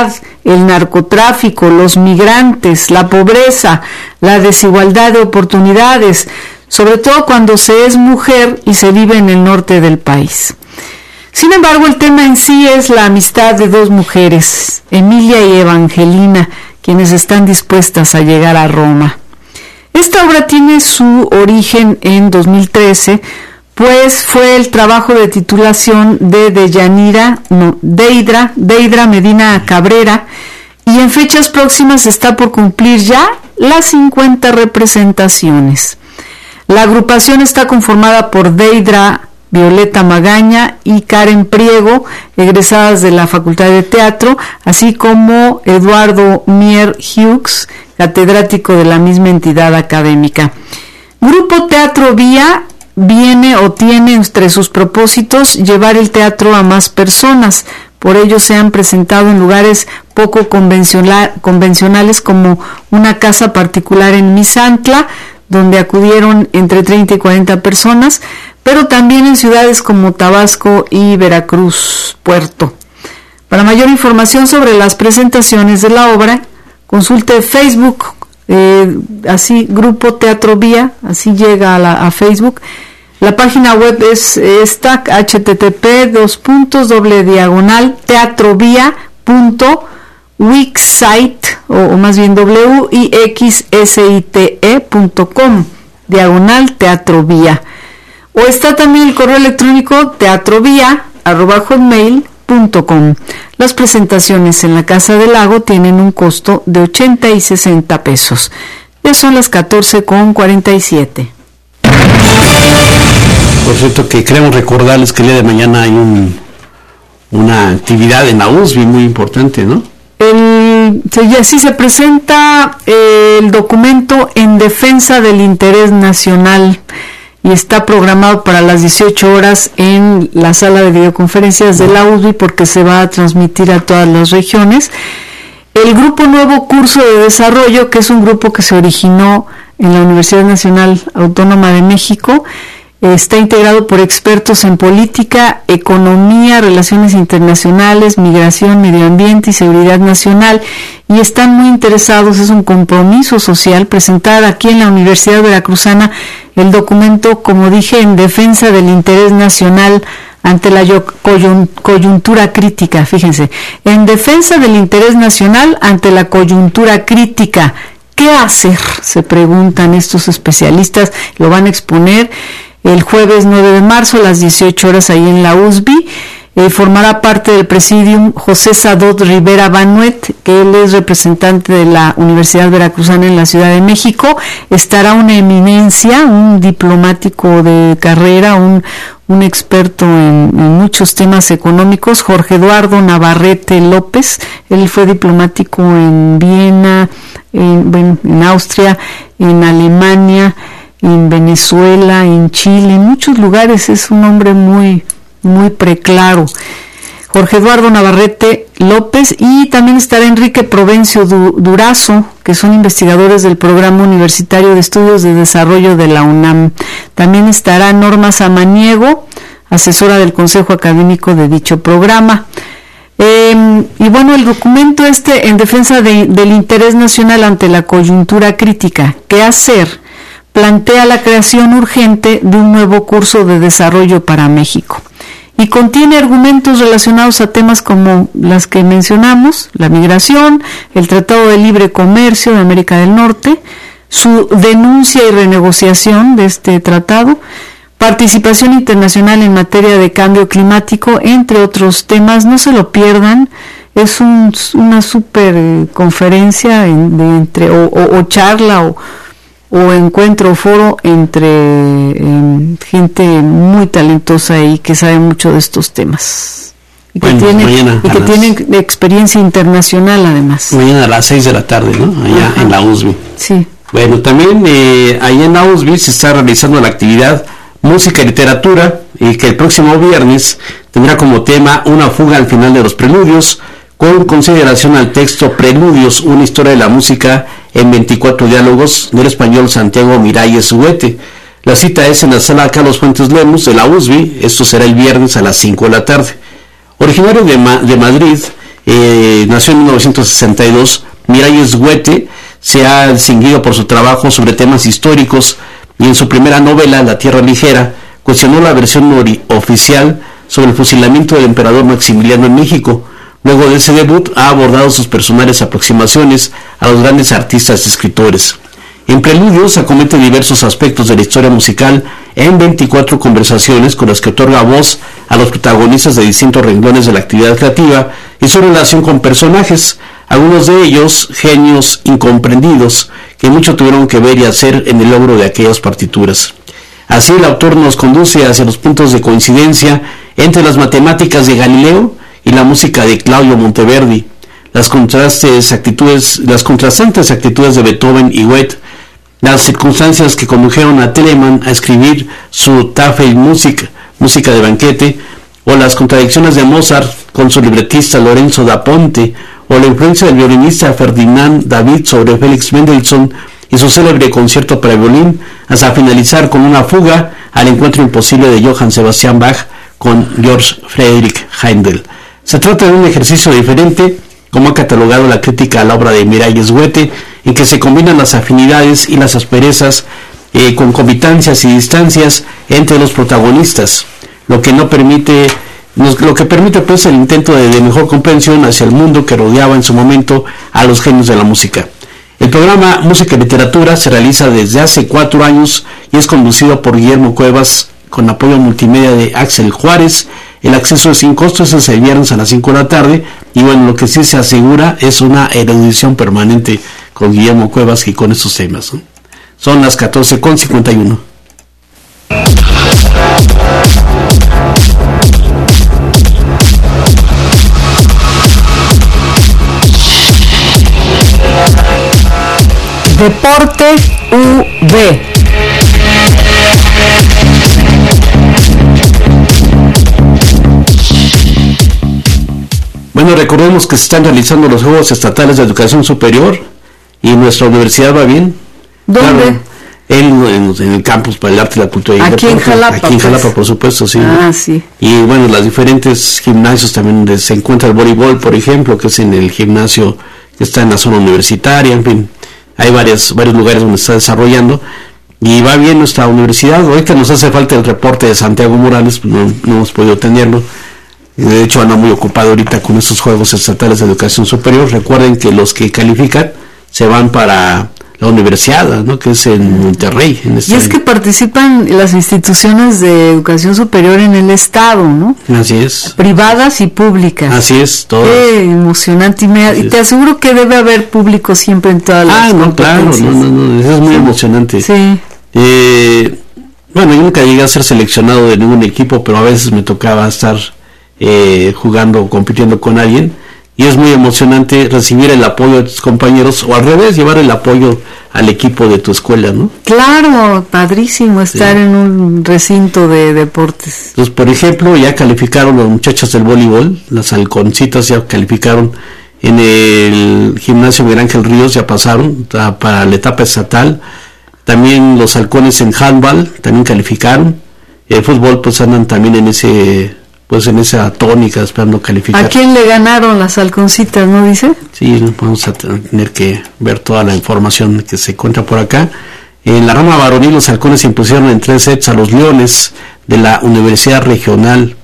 [SPEAKER 2] el narcotráfico, los migrantes, la pobreza, la desigualdad de oportunidades, sobre todo cuando se es mujer y se vive en el norte del país. Sin embargo, el tema en sí es la amistad de dos mujeres, Emilia y Evangelina, quienes están dispuestas a llegar a Roma. Esta obra tiene su origen en dos mil trece, pues fue el trabajo de titulación de Deyanira, no, Deidra, Deidra Medina Cabrera, y en fechas próximas está por cumplir ya las cincuenta representaciones. La agrupación está conformada por Deidra, Violeta Magaña y Karen Priego, egresadas de la Facultad de Teatro, así como Eduardo Mier Hughes, catedrático de la misma entidad académica. Grupo Teatro Vía viene o tiene entre sus propósitos llevar el teatro a más personas. Por ello se han presentado en lugares poco convencional, convencionales como una casa particular en Misantla, donde acudieron entre treinta y cuarenta personas, pero también en ciudades como Tabasco y Veracruz, Puerto. Para mayor información sobre las presentaciones de la obra, consulte Facebook, eh, así Grupo Teatro Vía, así llega a, la, a Facebook. La página web es esta, http dos puntos doble diagonal teatrovía punto wixsite o, o más bien w i x s i t e punto com diagonal teatrovía, o está también el correo electrónico teatrovía arroba hotmail punto com. Las presentaciones en la Casa del Lago tienen un costo de ochenta y sesenta pesos. Ya son las catorce con cuarenta y siete.
[SPEAKER 3] Por cierto, que queremos recordarles que el día de mañana hay un, una actividad en la U S B I muy importante, ¿no?
[SPEAKER 2] El, sí, así se presenta eh, el documento en defensa del interés nacional y está programado para las dieciocho horas en la sala de videoconferencias de la U S B I porque se va a transmitir a todas las regiones. El Grupo Nuevo Curso de Desarrollo, que es un grupo que se originó en la Universidad Nacional Autónoma de México, está integrado por expertos en política, economía, relaciones internacionales, migración, medio ambiente y seguridad nacional, y están muy interesados, es un compromiso social presentar aquí en la Universidad Veracruzana el documento, como dije, en defensa del interés nacional ante la coyuntura crítica. Fíjense, en defensa del interés nacional ante la coyuntura crítica. ¿Qué hacer?, se preguntan estos especialistas, lo van a exponer el jueves nueve de marzo a las dieciocho horas ahí en la U S B I. Eh, formará parte del presidium José Sadot Rivera Banuet, que él es representante de la Universidad Veracruzana en la Ciudad de México. Estará una eminencia, un diplomático de carrera, un, un experto en, en muchos temas económicos, Jorge Eduardo Navarrete López. Él fue diplomático en Viena, en, bueno, en Austria, en Alemania, en Venezuela, en Chile, en muchos lugares. Es un hombre muy, muy preclaro. Jorge Eduardo Navarrete López, y también estará Enrique Provencio du, Durazo, que son investigadores del Programa Universitario de Estudios de Desarrollo de la UNAM. También estará Norma Samaniego, asesora del Consejo Académico de dicho programa. Eh, y bueno, el documento este en defensa de, del interés nacional ante la coyuntura crítica, ¿qué hacer?, plantea la creación urgente de un nuevo curso de desarrollo para México y contiene argumentos relacionados a temas como las que mencionamos, la migración, el Tratado de Libre Comercio de América del Norte, su denuncia y renegociación de este tratado, participación internacional en materia de cambio climático, entre otros temas. No se lo pierdan, es un, una super conferencia en, de, entre, o, o, o charla o o encuentro o foro entre eh, gente muy talentosa y que sabe mucho de estos temas y que, bueno, tiene, mañana y que las... tienen experiencia internacional además.
[SPEAKER 3] Mañana a las seis de la tarde, ¿no? Allá Ajá. en la U S B I.
[SPEAKER 2] Sí.
[SPEAKER 3] Bueno, también eh, allá en la U S B I se está realizando la actividad Música y Literatura, y que el próximo viernes tendrá como tema Una fuga al final de los preludios, con consideración al texto Preludios, una historia de la música en veinticuatro diálogos, del español Santiago Miralles Huete. La cita es en la sala Carlos Fuentes Lemus de la U S B I. Esto será el viernes a las cinco de la tarde. Originario de, Ma- de Madrid, eh, nació en mil novecientos sesenta y dos. Miralles Huete se ha distinguido por su trabajo sobre temas históricos y en su primera novela, La Tierra Ligera, cuestionó la versión ori- oficial sobre el fusilamiento del emperador Maximiliano en México. Luego de ese debut ha abordado sus personales aproximaciones a los grandes artistas y escritores. En Preludios acomete diversos aspectos de la historia musical en veinticuatro conversaciones con las que otorga voz a los protagonistas de distintos renglones de la actividad creativa y su relación con personajes, algunos de ellos genios incomprendidos que mucho tuvieron que ver y hacer en el logro de aquellas partituras. Así el autor nos conduce hacia los puntos de coincidencia entre las matemáticas de Galileo y la música de Claudio Monteverdi, las contrastes actitudes, las contrastantes actitudes de Beethoven y Goethe, las circunstancias que condujeron a Telemann a escribir su Tafelmusik, música de banquete, o las contradicciones de Mozart con su libretista Lorenzo da Ponte, o la influencia del violinista Ferdinand David sobre Félix Mendelssohn y su célebre concierto para violín, hasta finalizar con una fuga al encuentro imposible de Johann Sebastian Bach con Georg Friedrich Händel. Se trata de un ejercicio diferente, como ha catalogado la crítica a la obra de Miralles Huete, en que se combinan las afinidades y las asperezas, eh, concomitancias y distancias entre los protagonistas, lo que no permite, nos, lo que permite pues el intento de, de mejor comprensión hacia el mundo que rodeaba en su momento a los genios de la música. El programa Música y Literatura se realiza desde hace cuatro años y es conducido por Guillermo Cuevas con apoyo multimedia de Axel Juárez. El acceso es sin costo, es el viernes a las cinco de la tarde y bueno, lo que sí se asegura es una erudición permanente con Guillermo Cuevas y con estos temas, ¿no? Son las catorce con cincuenta y uno.
[SPEAKER 2] Deporte U V.
[SPEAKER 3] Bueno, recordemos que se están realizando los Juegos Estatales de Educación Superior y nuestra universidad va bien.
[SPEAKER 2] ¿Dónde?
[SPEAKER 3] Claro, en, en, en el campus para el arte y la cultura. Y
[SPEAKER 2] Aquí
[SPEAKER 3] deporte,
[SPEAKER 2] en Jalapa.
[SPEAKER 3] Aquí en Jalapa,
[SPEAKER 2] pues.
[SPEAKER 3] por supuesto, sí.
[SPEAKER 2] Ah, sí.
[SPEAKER 3] Y bueno, los diferentes gimnasios también donde se encuentra el voleibol, por ejemplo, que es en el gimnasio que está en la zona universitaria, en fin. Hay varias, varios lugares donde se está desarrollando y va bien nuestra universidad. Ahorita nos hace falta el reporte de Santiago Morales, pues no, no hemos podido tenerlo. De hecho anda muy ocupado ahorita con estos Juegos Estatales de Educación Superior. Recuerden que los que califican se van para la universidad, ¿no? Que es en Monterrey. En este
[SPEAKER 2] y es que participan las instituciones de educación superior en el estado, ¿no?
[SPEAKER 3] Así es.
[SPEAKER 2] Privadas y públicas.
[SPEAKER 3] Así es, todo.
[SPEAKER 2] Qué emocionante. Y, me, y te aseguro que debe haber público siempre en todas las
[SPEAKER 3] Ah, no, claro, no, no, no, eso es muy sí. emocionante.
[SPEAKER 2] Sí.
[SPEAKER 3] Eh, bueno, yo nunca llegué a ser seleccionado de ningún equipo, pero a veces me tocaba estar eh, jugando o compitiendo con alguien. Y es muy emocionante recibir el apoyo de tus compañeros o al revés, llevar el apoyo al equipo de tu escuela, ¿no?
[SPEAKER 2] Claro, padrísimo estar sí. en un recinto de deportes.
[SPEAKER 3] Entonces, por ejemplo, ya calificaron los muchachos del voleibol, las halconcitas ya calificaron en el gimnasio Miguel Ángel Ríos, ya pasaron para la etapa estatal. También los halcones en handball también calificaron. El fútbol pues andan también en ese... pues en esa tónica esperando calificar.
[SPEAKER 2] ¿A quién le ganaron las halconcitas, no dice?
[SPEAKER 3] Sí, vamos a tener que ver toda la información que se encuentra por acá. En la rama varonil los halcones se impusieron en tres sets a los leones de la Universidad Regional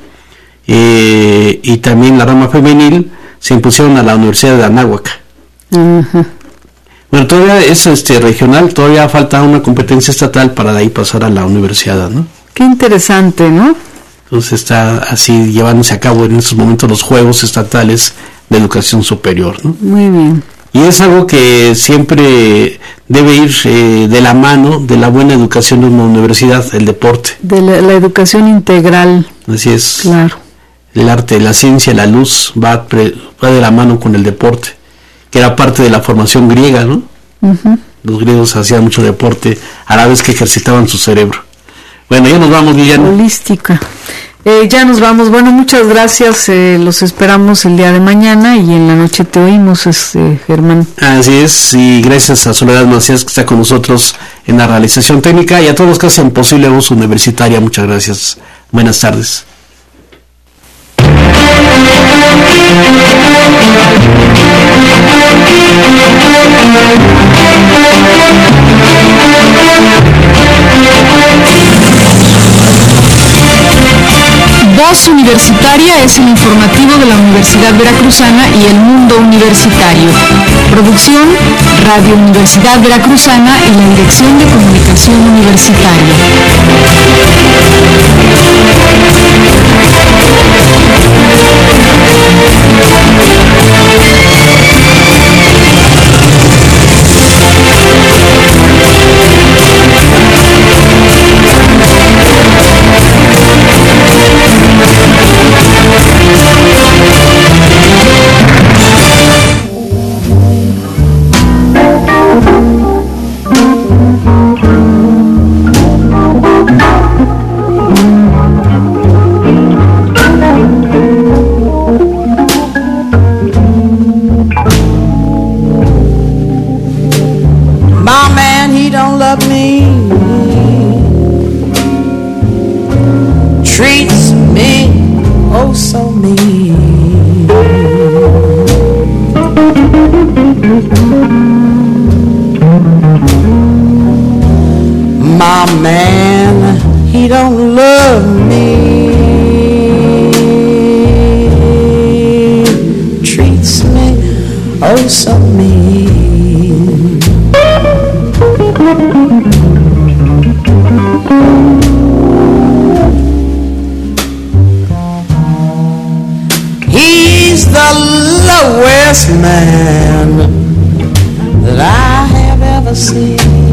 [SPEAKER 3] eh, y también la rama femenil se impusieron a la Universidad de Anáhuac. Uh-huh. Bueno, todavía es este regional, todavía falta una competencia estatal para de ahí pasar a la universidad, ¿no?
[SPEAKER 2] Qué interesante, ¿no?
[SPEAKER 3] Entonces está así llevándose a cabo en estos momentos los Juegos Estatales de Educación Superior, ¿no?
[SPEAKER 2] Muy bien.
[SPEAKER 3] Y es algo que siempre debe ir eh, de la mano de la buena educación de una universidad, el deporte.
[SPEAKER 2] De la, la educación integral.
[SPEAKER 3] Así es.
[SPEAKER 2] Claro.
[SPEAKER 3] El arte, la ciencia, la luz va, pre, va de la mano con el deporte, que era parte de la formación griega, ¿no? Uh-huh. Los griegos hacían mucho deporte a la vez que ejercitaban su cerebro. Bueno, ya nos vamos, Liliana.
[SPEAKER 2] Holística. Eh, ya nos vamos. Bueno, muchas gracias. Eh, los esperamos el día de mañana y en la noche te oímos, este, Germán.
[SPEAKER 3] Así es, y gracias a Soledad Macías que está con nosotros en la realización técnica y a todos los que hacen posible Voz Universitaria. Muchas gracias. Buenas tardes.
[SPEAKER 1] Voz Universitaria es el informativo de la Universidad Veracruzana y el mundo universitario. Producción, Radio Universidad Veracruzana y la Dirección de Comunicación Universitaria.
[SPEAKER 6] Treats me oh so mean. My man, he don't love me. Treats me oh so mean. He's the lowest man that I have ever seen.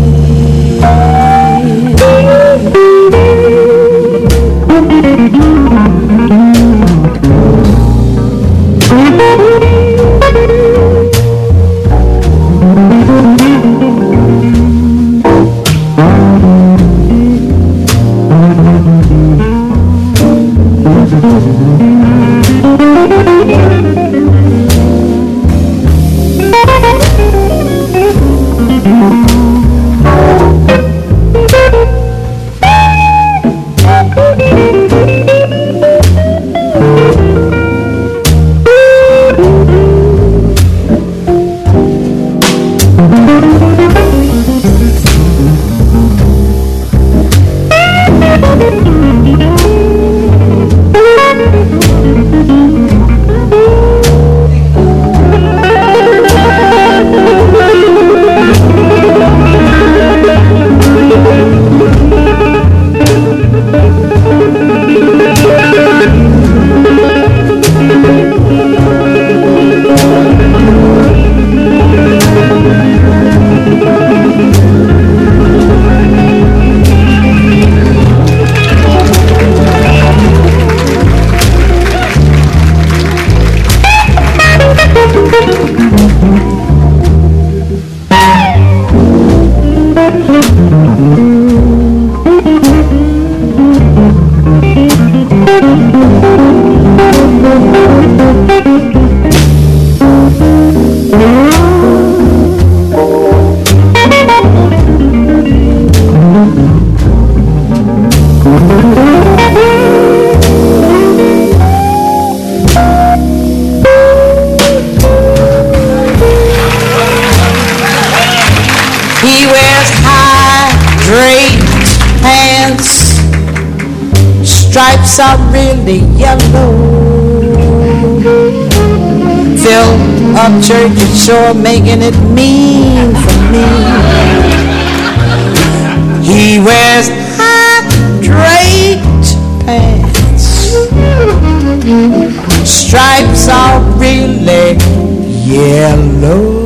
[SPEAKER 6] He wears high draped pants, stripes are really yellow, fill up church and sure making it mean for me. He wears high draped pants, stripes are really yellow,